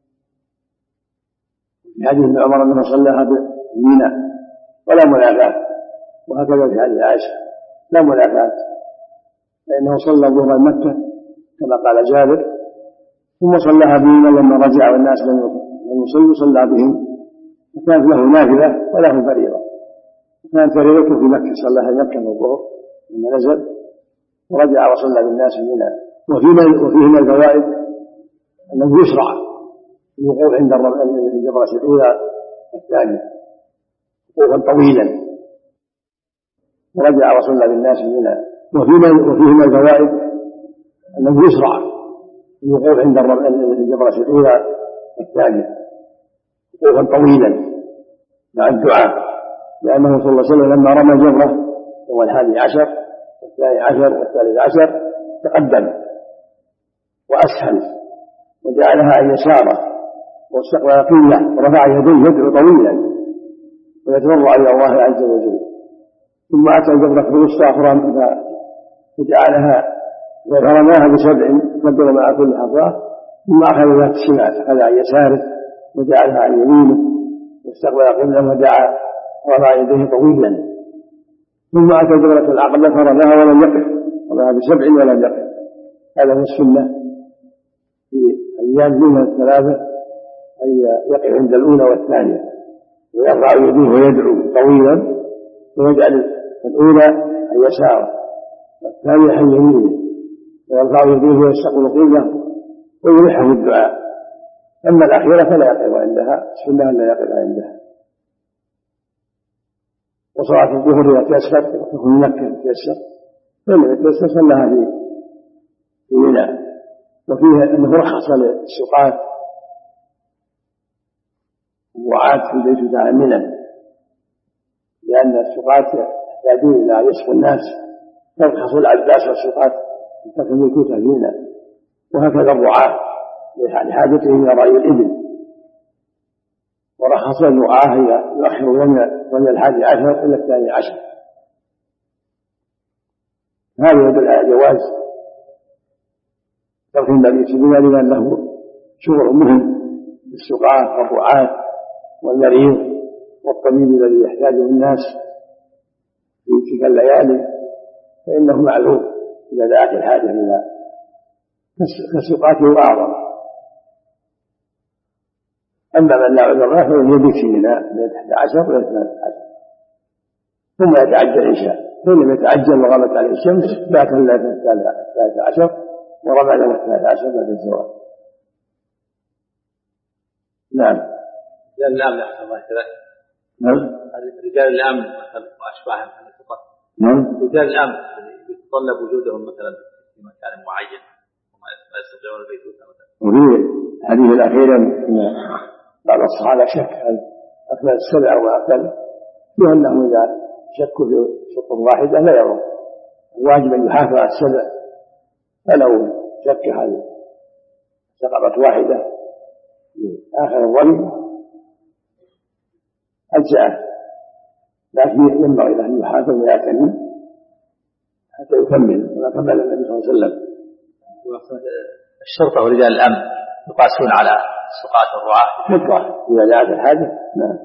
في حديث ابن عمر أنه صلىها بمنى ولا منافاة، وهكذا في حديث عائشة لا منافاة، لأنه صلى ظهر مكة كما قال جابر، ثم صلىها بمنى لما رجع والناس لم يصلوا صلى بهم، فكانت له نافلة وله فريضة. كانت فريضته في مكة صلىها مكة الظهر لما نزل، ورجع وصلى بالناس بمنى. وفيه من الفوائد أنه يشرع الوقوف عند الجمرة الأولى والثانية وقوفا طويلا، ورجع وصلى بالناس بمنى. وفيه من الفوائد أنه يشرع الوقوف عند الجمرة الأولى والثانية وقوفا طويلا مع الدعاء، لأنه صلى الله عليه وسلم لما رمى الجمرة يوم الحادي عشر والثاني عشر والثالث عشر تقدم وأسهل، وجعلها عن يساره واستقبل قبلة ورفع يديه يدعو طويلا ويتضرع إلى الله عز وجل. ثم أتى الجمرة الوسطى أخرى فجعلها فرماها بسبع قدر مع كل حصاة، ثم أخذ ذات الشمال أخذ عن يساره وجعلها عن يمينه واستقبل قبلة ودعا ورفع يديه طويلا. ثم أتى الجمرة العقبة فرماها ولم يقف، رماها بسبع ولم يقف. هذا هو السنة في أيام منها الثلاثة، أن يقف عند الأولى والثانية ويرفع يديه ويدعو طويلا، ويجعل الأولى عن يساره والثانية عن يمينه، ويرفع يديه ويستقبل قبلة ويلحه الدعاء. أما الأخيرة فلا يقف عندها، السنة أن لا يقف عندها. وصلاة الظهر إذا تيسر تكون مكة تيسر، فلما يتيسر صلىها في في منى. وفيه أنه رخص للسقاة وعاد في البيت بتاع منى، لأن السقاة يحتاجون إلى أن يسقوا الناس، فرخصوا العباس والسقاة تكون ملكوتا في منى، وهكذا الرعاة لحاجتهم إلى رأي الإبل. ورخص الرعاة يؤخروا من الحادي عشر إلى الثاني عشر. هذا يدل على جواز ترك النبي صلى الله عليه وسلم له شغل مهم بالسقاة والرعاة والمريض والطبيب الذي يحتاجه الناس في تلك الليالي، فإنه معلوم إذا دعت الحاجة إلى فالسقاة أعظم. أما من لا عذر له فإنه يبيت في منى من إحدى عشر إلى ثلاثة عشر. ثم يتعجل العشاء، حين يتعجل وغابت عليه الشمس بات الليلة الثالث عشر ورمى لنا الثالث عشر بعد الزواج. نعم. رجال الأمن أحسن الله كذا. نعم. رجال الأمن مثلا وأشباههم من الفقه. نعم. رجال الأمن يتطلب وجودهم مثلا في مكان معين وما يستطيعون البيتوتة مثلا. وفي الحديث الأخير أن بعض الصحابة شك هل أكل السبع وأكل فيه أنهم إذا شكوا في شق واحدة لا يرون، الواجب أن يحافظ على السبع، فلو شك هل سقطت واحدة في آخر الظن أجزأه، لكن ينبغي له أن يحافظ ويعتني حتى يكمل كما كمل النبي صلى الله عليه وسلم. الشرطة ورجال الأمن يقاسون على سقاط الرعاة مطلق إذا جاءت الحاجة. نعم.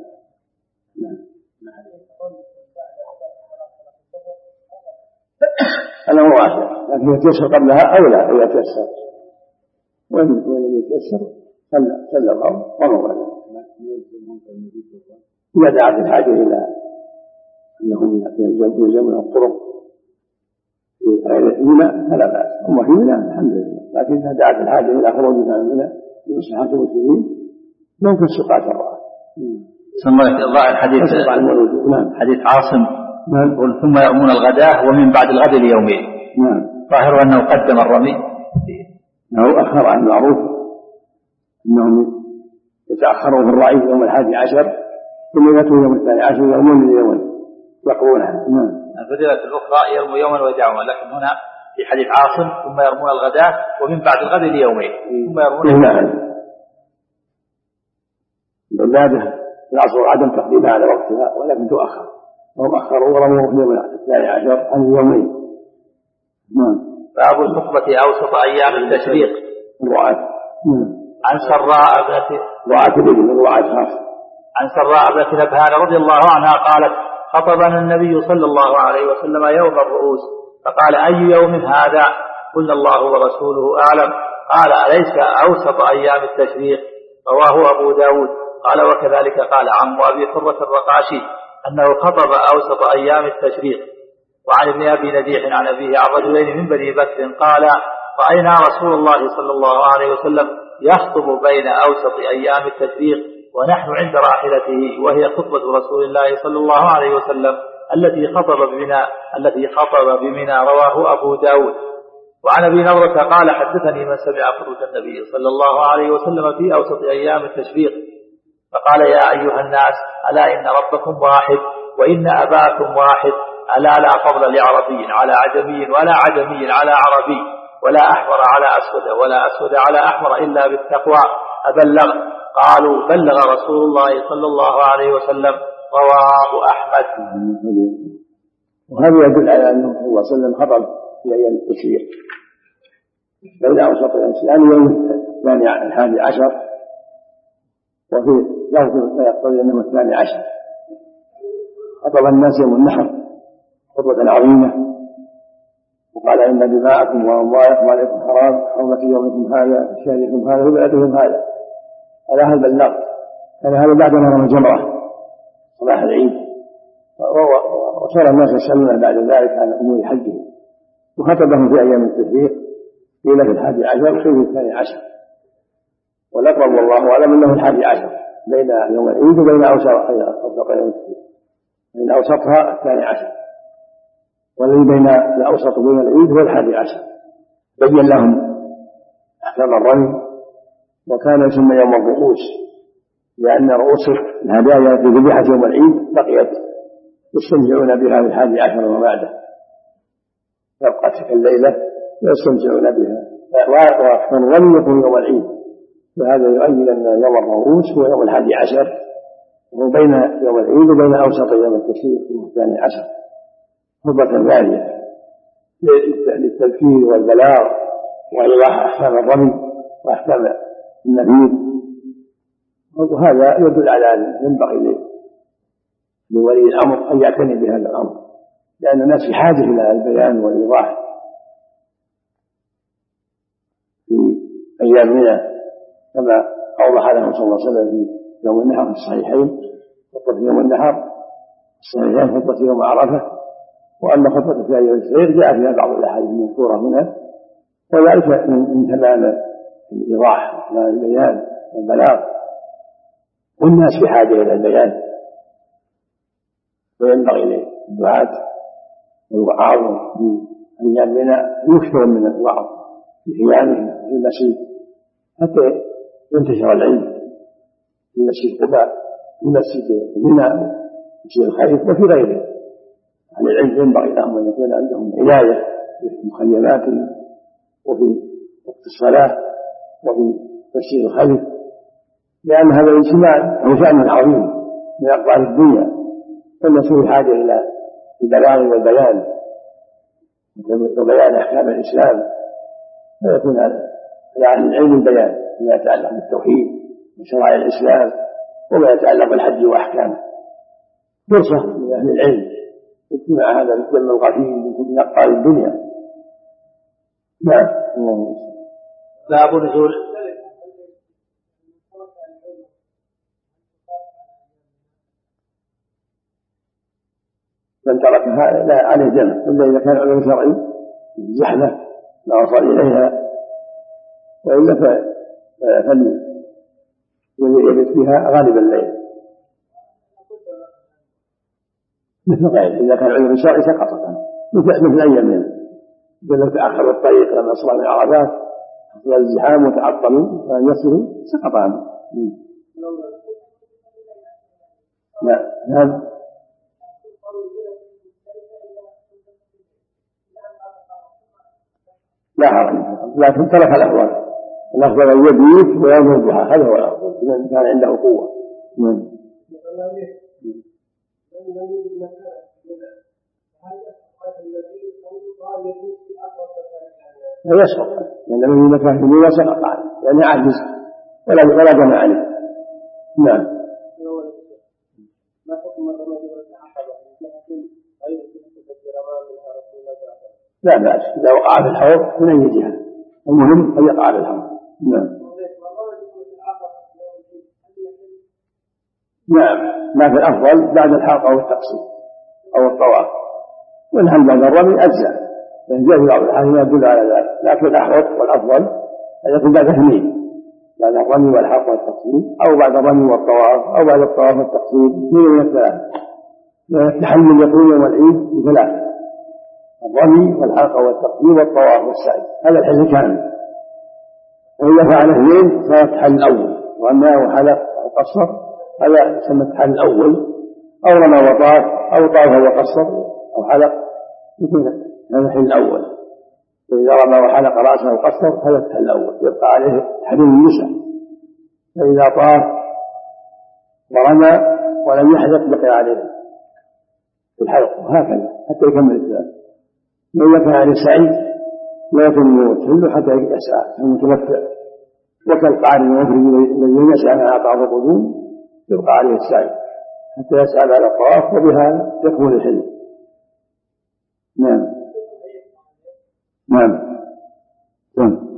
أنا هو عشر، لكن يتيسر قبلها أو لا أو يتيسر، وإن لم يتيسر سلم الأرض ومضى. إذا دعت الحاجة إلى أنهم يلزمون الطرق في غير منى فلا بأس، هم في منى الحمد لله، لكن إذا دعت الحاجة إلى خروج من منى لمصلحة المسلمين ممكن سقاط الرعاة. ثم الله الحديث حديث عاصم نعم. ثم يأمون الغداة ومن بعد الغد ليومين. نعم. ظاهر أنه قدم الرمي أنه أخر عن المعروف أنهم يتأخروا في الرعي يوم الحادي عشر ثم يأتوا يوم الثاني عشر يومون ليومين يقرونها. نعم. الفضيلة الأخرى يرموا يوما ويدعون، لكن هنا في حديث عاصم ثم يرمون الغداة ومن بعد الغد ليومين ثم يرمون. نعم. العبادة العصر عدم تقديمها على وقتها ولكن تؤخر، وهم أخروا ورموا في يوم الثاني عشر عن يومين. نعم. باب الخطبة أوسط أيام التشريق. الرعاة. عن سراء ابنة رعاة الإبل رعاة خاصة. عن سراء ابنة نبهان رضي الله عنها قالت خطبنا النبي صلى الله عليه وسلم يوم الرؤوس فقال أي يوم هذا؟ قلنا الله ورسوله أعلم. قال أليس أوسط أيام التشريق؟ رواه أبو داود. قال وكذلك قال عم أبي حرة الرقاشي أنه خطب أوسط أيام التشريق. وعن ابن أبي نجيح عن أبيه عن رجلين من بني بكر قال رأينا رسول الله صلى الله عليه وسلم يخطب بين أوسط أيام التشريق ونحن عند راحلته وهي خطبة رسول الله صلى الله عليه وسلم التي خطب بمنى التي خطب بمنى. رواه أبو داود. وعن أبي نضرة قال حدثني من سمع خطبة النبي صلى الله عليه وسلم في أوسط أيام التشريق فقال يا أيها الناس ألا إن ربكم واحد وإن أباكم واحد، ألا لا فضل لعربي على عجمي ولا عجمي على عربي ولا أحمر على أسود ولا أسود على أحمر إلا بالتقوى. أبلغ؟ قالوا بلغ رسول الله صلى الله عليه وسلم. رواه أحمد. وهذا يدل على أنه صلى الله عليه وسلم خطب في أيام التشريق بين أوسط الإسلام يوم الثاني الحادي عشر، وفي لفظ ما يقتضي أنه الثاني عشر. خطب الناس يوم النحر خطبة عظيمة وقال إن دماءكم وأموالكم عليكم حرام حرمة يومكم هذا شهركم هذا وبلدكم هذا. على هذا البلاغ كان هذا بعد ما رمى الجمرة صباح العيد، وصار الناس يسألون بعد ذلك عن أمور حجهم، وخطبهم في أيام التشريق ليلة الحادي عشر وفي الثاني عشر، والأقرب والله أعلم أنه الحادي عشر بين يوم العيد وبين أوسط يوم التشريق، بين أوسطها الثاني عشر، والذي بين الأوسط وبين العيد هو الحادي عشر. بين لهم أحكام الرمي، وكان يسمى يوم الرؤوس لأن رؤوس الهدايا في ذبيحة يوم العيد بقيت يستمتعون بها في الحادي عشر وبعده، تبقى تلك الليلة يستمتعون بها، والرمي يكون يوم العيد، وهذا يؤيد أن يوم الرؤوس هو يوم الحادي عشر، وهو بين يوم العيد وبين أوسط يوم التشريق في الثاني عشر، خطبة ثانية للتذكير والبلاغ وإيضاح أحكام الرمي وأحكام النبيذ. وهذا يدل على أن ينبغي لولي الأمر أن يعتني بهذا الأمر، لأن الناس في حاجة إلى البيان والإيضاح في أيامنا كما أوضح لهم صلى الله عليه وسلم في يوم النحر في الصحيحين، خطبة يوم النحر الصحيحين خطبة يوم عرفة، وأما خطبة في أيام السير جاء فيها بعض الأحاديث المذكورة منها، وذلك من تمام الإيضاح والبيان والبلاغ، والناس بحاجة إلى البيان، وينبغي للدعاة والوعاظ في أيام منى يكثر من الوعظ في خيامهم في المسجد حتى ينتشر العلم في مسجد قباء، في مسجد منى، مسجد الخيف، وفي غيره. أهل العلم ينبغي لهم أن يكون عندهم عناية في مخيماتهم وفي وقت الصلاة وفي مسجد الخيف، لأن هذا الاجتماع هو شأن عظيم من أقطار الدنيا، فالناس في حاجة إلى البلاغ والبيان وبيان أحكام الإسلام، فيكون على أهل العلم البيان فيما يتعلق بالتوحيد وشرائع الإسلام وما يتعلق بالحج وأحكامه. فرصة لأهل العلم اجتماع هذا الجمع الغفير من أقطار الدنيا. نعم. باب نزول من تركها لا عليه جمع، إلا إذا كان عذر شرعي زحمة لا وصل إليها، وإلا فليبت فيها غالب الليل مثل غيره. إذا كان عذر شرعي سقطت مثل أيامنا، إذا تأخر الطريق لما أصبح من عرفات حصل الزحام وتعطلوا فلم يصلوا سقط عنه. لا هذا لا حرج، لكن ترك الأفضل. الأفضل أن يبيت ويوم الضحى، هذا هو الأفضل إذا كان عنده قوة. لا يسقط، لأن من مكان الدنيا سقط عنه يعني عاجز ولا ولا جمع عليه. نعم. ما حكم الرمي والعقبة غير لا بأس إذا وقع في الحوض من أي جهة، المهم أن يقع في الحوض. نعم. نعم، ما في الأفضل بعد الحلق أو التقصير أو الطواف، والهم بعد الرمي أجزاء، لأن جاء في بعض الأحاديث يدل على ذلك، لكن الأحوط والأفضل أن يكون بعد التحليل، بعد الرمي والحلق والتقصير، أو بعد الرمي والطواف، أو بعد الطواف والتقصير، من الثلاث. التحلل يكون يوم العيد بثلاث: الرمي والحلق والتقصير والطواف والسعي، هذا الحل كامل. وإذا فعل اثنين صار التحلل الأول، رمى وحلق وقصر، هذا يسمى التحلل الأول، أو رمى وطاف أو طاف وقصر أو حلق، هذا الحل الأول. فإذا رمى وحلق رأسه وقصر هذا التحلل الأول، يبقى عليه تحليل النساء. فإذا طاف ورمى ولم يحلق بقي عليه الحلق، وهكذا حتى يكمل الثلاث. وإذا كان عليه سعي لا يتم يتحل حتى يسعى المتمتع، وكالقعر المفرد الذي يسعى مع بعض القدوم يبقى عليه السعي حتى يسعى على الطواف، وبهذا يكمل الحل. نعم. نعم. نعم.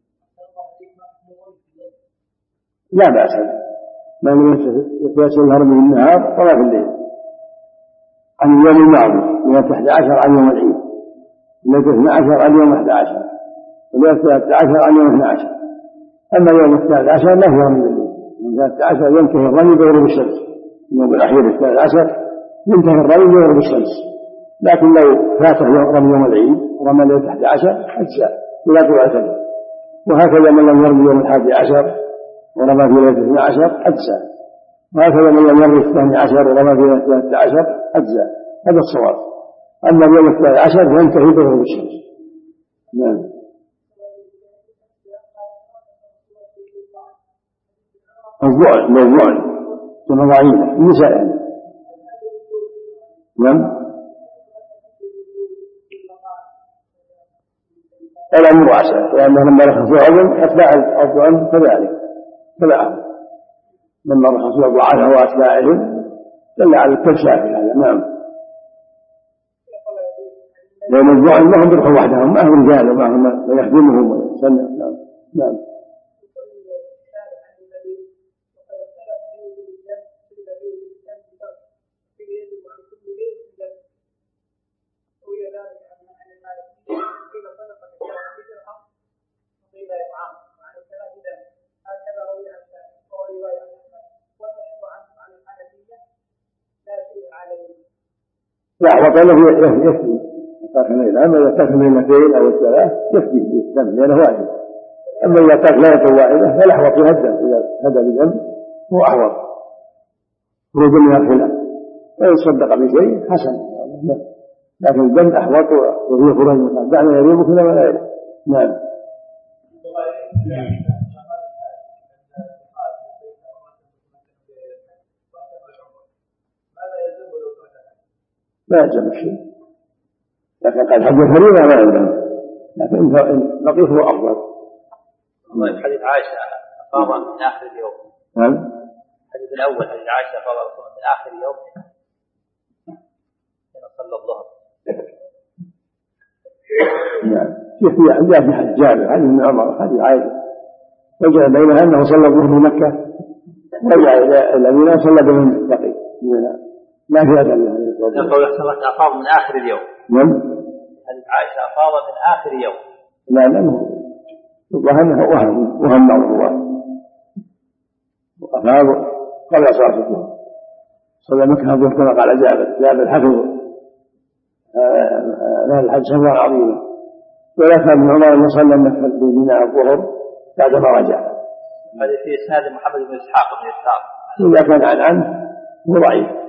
لا بأس، ما يتيسر الهرم من النهار ولا في الليل. عن اليوم الماضي من الأحد عشر عن يوم العيد، من الاثنى عشر عن يوم أحد عشر، ومن الثلاثة عشر عن يوم اثنى عشر. أما يوم الثالث عشر لا في رمي بالليل، من الثالث عشر ينتهي الرمي بغروب الشمس، اليوم الأخير الثالث عشر ينتهي الرمي بغروب الشمس. لكن لو فاته رمي يوم العيد رمى ليلة أحد عشر أجزاء بلا طلوع، وهكذا من لم يرمي يوم الحادي عشر ورمى في ليلة الاثنى عشر أجزاء، وهكذا من لم يرمي الثاني عشر ورمى في ليلة الثالث عشر أجزاء. هذا الصواب. أما اليوم الثالث عشر ينتهي بغروب الشمس. نعم. موضوع موضوع كما ضعيفة النساء يعني. نعم. الأمر واسع، لأنه لما رخصوا عظم أتباع الأرض كذلك تبعهم، لما رخصوا أضعافها وأتباعهم دل على التشافي هذا. نعم. لأن الضعف ما هم برخوا وحدهم، ما هم رجال وما هم من يخدمهم ويسلم. نعم. نعم. الأحوط أنه يكفي يترك الليلة، أما إذا ترك ليلتين أو الثلاث يكفي بالدم لأنه واجب. أما إذا ترك ليلة واحدة فالأحوط يهدى، إذا هدى بالدم هو أحوط خروج من الخلاف، وإن صدق بشيء حسن، لكن الدم أحوط وفيه خروج من الخلاف. دعنا يريبك إلى ما لا يريب. نعم. لا يلزم الشيء، لكن قد حج الفريضة لا يلزم، لكن لطيف هو أفضل. حديث عائشة أفاض من آخر اليوم. نعم. الحديث الأول حديث عائشة أفاض من آخر اليوم حين صلى الظهر. نعم. في جاء في حديث جابر حديث ابن عمر حديث عائشة وجاء بينها أنه صلى الظهر في مكة ورجع إلى المدينة وصلى بهم بقي ما في أدل يعني. يقول يحسبك أفاض من آخر اليوم. نعم. حديث عائشة أفاض من آخر اليوم. لا لأنه وهم وهم وهم بعض الله وأفاض قبل صلاة الظهر صلى مكة الظهر كما قال جابر. جابر حفظ هذا الحج سفرا عظيما، ولا كان ابن عمر أن صلى مكة ببناء الظهر بعدما رجع. هذا في إسناد محمد بن إسحاق بن إسحاق. إذا كان عن عنه هو ضعيف.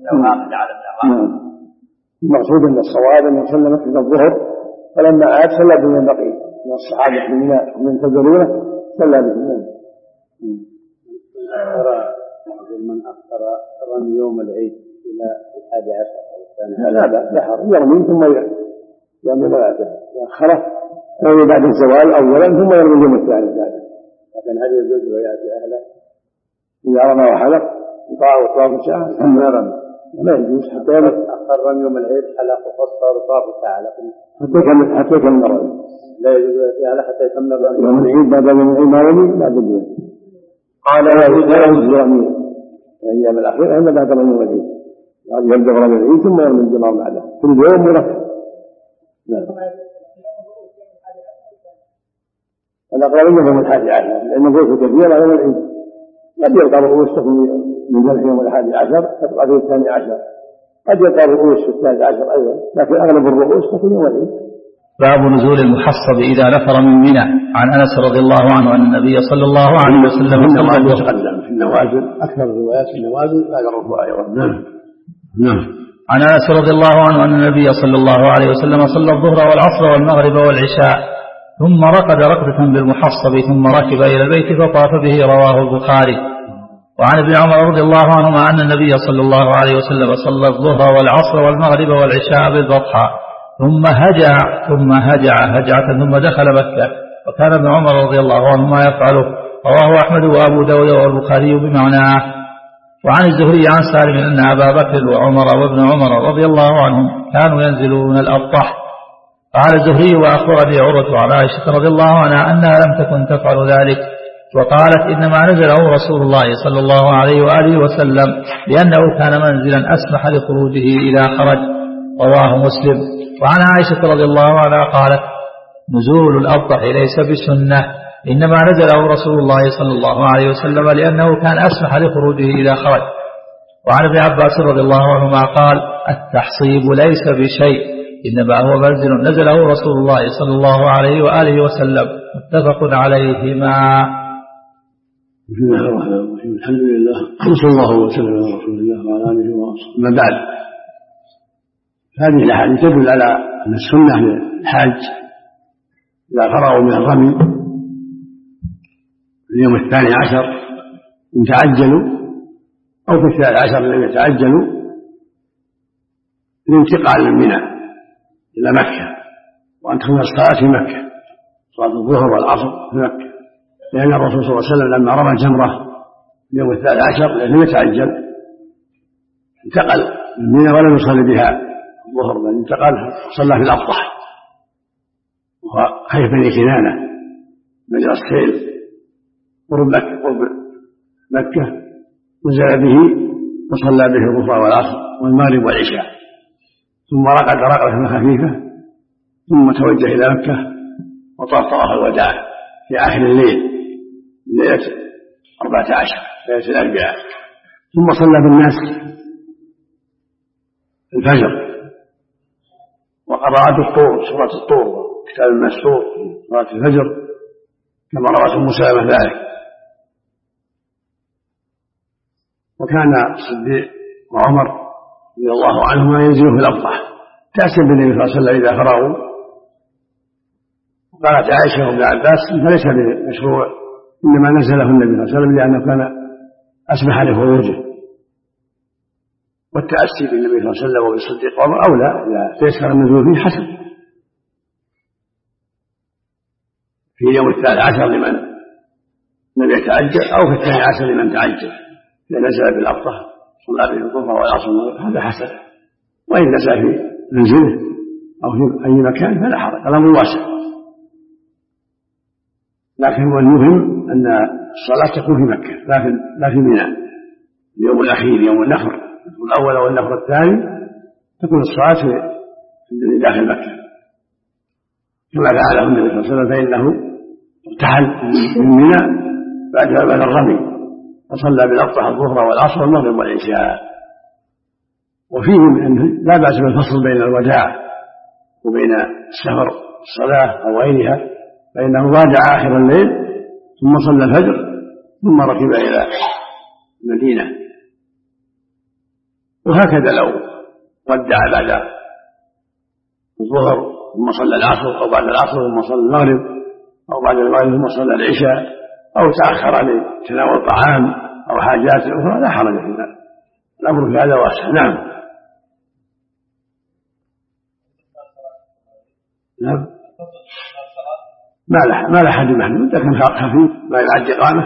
المقصود أن الصواب أن صلى مكة الظهر فلما عاد صلى بمن بقي من الصحابة من ينتظرونه صلى بهم. من أخر رمي يوم العيد إلى الحادي عشر أو الثاني لا بأس لا حرج، يرمي ثم يرمي بعده يأخره يرمي بعد الزوال أولا ثم يرمي اليوم الثاني بعده. لكن هل يجوز ويأتي أهله إذا رمى وحلق وطاع وطاف ساعة ثم يرمي؟ لا يجوز حتى أخر رمي يوم العيد حلق وقصر وطاف ساعة حتى يكمل حتى يكمل الرمي. لا يجوز ويأتي أهله حتى يكمل الرمي. يوم العيد بعد يوم العيد ما رمي بعد اليوم. قال لا يجوز رمي الأيام الأخيرة إلا بعد يوم العيد، يعني يبدأ رمي العيد ثم يرمي الجمار بعده كل يوم مرتب. نعم. الأقرب منهم الحادي عشر لأن فيه كثير على العيد قد يلقى الرؤوس من ذلك يوم الحادي عشر تبقى في الثاني عشر، قد يلقى الرؤوس في الثالث عشر أيضا، لكن أغلب الرؤوس تكون يوم العيد. باب نزول المحصب إذا نفر من منى. عن أنس رضي الله عنه أن النبي صلى الله عليه وسلم تقدم في النوازل أكثر الروايات في النوازل بعد الركوع أيضا. نعم. نعم. عن أنس رضي الله عنه أن النبي صلى الله عليه وسلم صلى الظهر والعصر والمغرب والعشاء ثم رقد رقدة بالمحصب ثم ركب إلى البيت فطاف به. رواه البخاري. وعن ابن عمر رضي الله عنهما أن النبي صلى الله عليه وسلم صلى الظهر والعصر والمغرب والعشاء بالبطحاء ثم هجع ثم هجع هجعة ثم دخل مكة، وكان ابن عمر رضي الله عنهما يفعله. رواه أحمد وأبو داود والبخاري بمعناه. وعن الزهري عن سالم أن أبا بكر وعمر وابن عمر رضي الله عنهم كانوا ينزلون الأبطح. قال الزهري وأخبرني عروة على عائشة رضي الله عنها أنها لم تكن تفعل ذلك، وقالت إنما نزله رسول الله صلى الله عليه وآله وسلم لأنه كان منزلا أسمح لخروجه إذا خرج. رواه مسلم. وعن عائشة رضي الله عنها قالت نزول الأبطح ليس بسنة، إنما نزله رسول الله صلى الله عليه وسلم لأنه كان أسمح لخروجه إذا خرج. وعن ابن عباس رضي الله عنهما قال التحصيب ليس بشيء، إنما هو منزل نزله رسول الله صلى الله عليه وآله وسلم. متفق عليهما. بسم الله الرحمن الرحيم. الحمد لله صلى الله وسلم على رسول الله وعلى آله وصحبه. أما بعد، هذه الأحاديث تدل على أن السنة للحاج إذا فرغوا من الرمي في اليوم الثاني عشر إن تعجلوا أو في الثالث عشر لم يتعجلوا الانتقال من منى إلى مكة وأن تكون الصلاة في مكة، صلاة الظهر والعصر في مكة، لأن الرسول صلى الله عليه وسلم لما رمى الجمرة في اليوم الثالث عشر لم يتعجل انتقل من منى ولم يصلي بها الظهر، بل انتقل صلى في الأبطح وخيف بني كنانة مجرى السيل قرب مكة، نزل به وصلى به الظهر والعصر والمغرب والعشاء، ثم رقد رقدة خفيفة ثم توجه إلى مكة وطاف طواف الوداع في آخر الليل ليلة أربعة عشر ليلة الأربعاء، ثم صلى بالناس الفجر، وقراءة الطور سورة الطور كتاب المسطور صلاة الفجر كما روى أم سلمة ذلك. وكان الصديق وعمر رضي الله عنهما ينزلوا في الأبطح تأسيا بالنبي صلى الله عليه وسلم إذا فرغوا. وقالت عائشة وابن عباس فليس بمشروع، إنما نزله النبي صلى الله عليه وسلم لأنه كان أسمح لخروجه، والتأسي بالنبي صلى الله عليه وسلم وبالصديق وعمر أولى إذا تيسر النزول فيه حسن. في يوم الثالث عشر لمن لم يتعجل، أو في الثاني عشر لمن تعجل، إذا نزل بالأبطح صلى به الظهر والعصر هذا حسن. وإن نزل في منزله أو في أي مكان فلا حرج، الأمر واسع. لكن هو المهم أن الصلاة تكون في مكة لكن لا في منى. اليوم الأخير يوم النحر الأول والنحر الثاني تكون الصلاة في داخل مكة كما فعله النبي صلى الله عليه وسلم، فإنه ارتحل من منى بعد بعد الرمي وصلى بالأبطح الظهر والعصر والمغرب والعشاء. وفيه أنه لا بأس بالفصل بين الوداع وبين السفر الصلاة أو غيرها، فإنه راجع آخر الليل ثم صلى الفجر ثم ركب إلى المدينة. وهكذا لو ودع بعد الظهر ثم صلى العصر، أو بعد العصر ثم صلى المغرب، أو بعد المغرب ثم صلى العشاء، أو تأخر لتناول طعام أو حاجات أخرى لا حرج في ذلك، الأمر في هذا واسع. نعم. نعم. ما له ما له حد محدود، لكن خفيف ما يعد إقامة.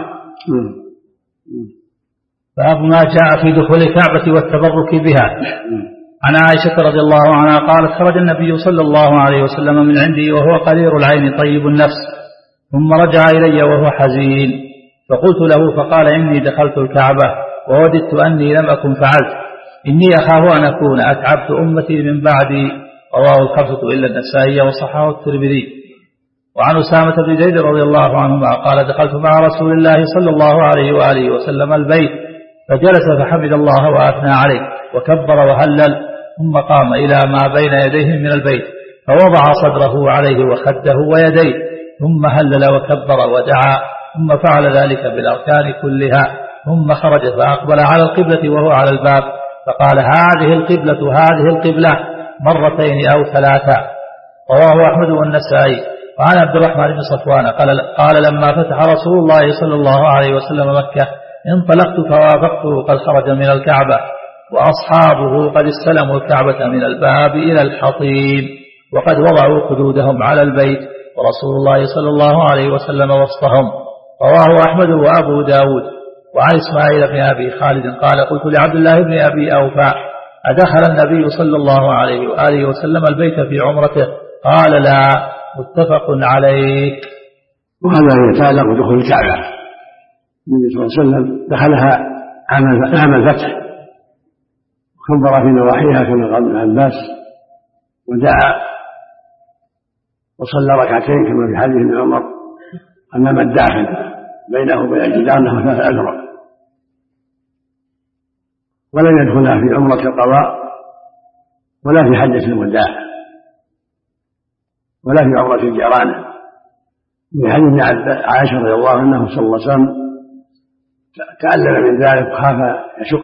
باب ما جاء في دخول الكعبة والتبرك بها. عن عائشة رضي الله عنها قالت: خرج النبي صلى الله عليه وسلم من عندي وهو قلير العين طيب النفس، ثم رجع إلي وهو حزين، فقلت له فقال: إني دخلت الكعبة ووددت أني لم أكن فعلت، إني أخاف أن أكون أتعبت أمتي من بعدي. رواه الخمسة إلا النسائي وصححه الترمذي. وعن أسامة بن زيد رضي الله عنهما قال: دخلت مع رسول الله صلى الله عليه وآله وسلم البيت، فجلس فحمد الله وأثنى عليه وكبر وهلل، ثم قام إلى ما بين يديه من البيت فوضع صدره عليه وخده ويديه، ثم هلل وكبر ودعا، ثم فعل ذلك بالأركان كلها، ثم خرج فأقبل على القبلة وهو على الباب فقال: هذه القبلة هذه القبلة مرتين أو ثلاثة. رواه أحمد والنسائي. وعن عبد الرحمن بن صفوان قال, قال لما فتح رسول الله صلى الله عليه وسلم مكة انطلقت فوافقته قد خرج من الكعبة وأصحابه قد استلموا الكعبة من الباب إلى الحطيم، وقد وضعوا خدودهم على البيت ورسول الله صلى الله عليه وسلم وسطهم. رواه أحمد وأبو داود. وعن إسماعيل بن أبي خالد قال: قلت لعبد الله بن أبي أوفى: أدخل النبي صلى الله عليه وآله وسلم البيت في عمرته؟ قال: لا. متفق عليه. وهذا يتعلق بدخول الكعبة. النبي صلى الله عليه وسلم دخلها عام الفتح وكبر في نواحيها كما قال ابن عباس، ودعا وصلى ركعتين كما في حديث ابن عمر أمام الداخل بينه وبين الجدار له ثلاث أذرع، ولم يدخلها في عمرة القضاء ولا في حجة الوداع ولا في عمرة الجيرانة. في حديث عائشة رضي الله عنها صلى الله عليه وسلم تألم من ذلك وخاف يشق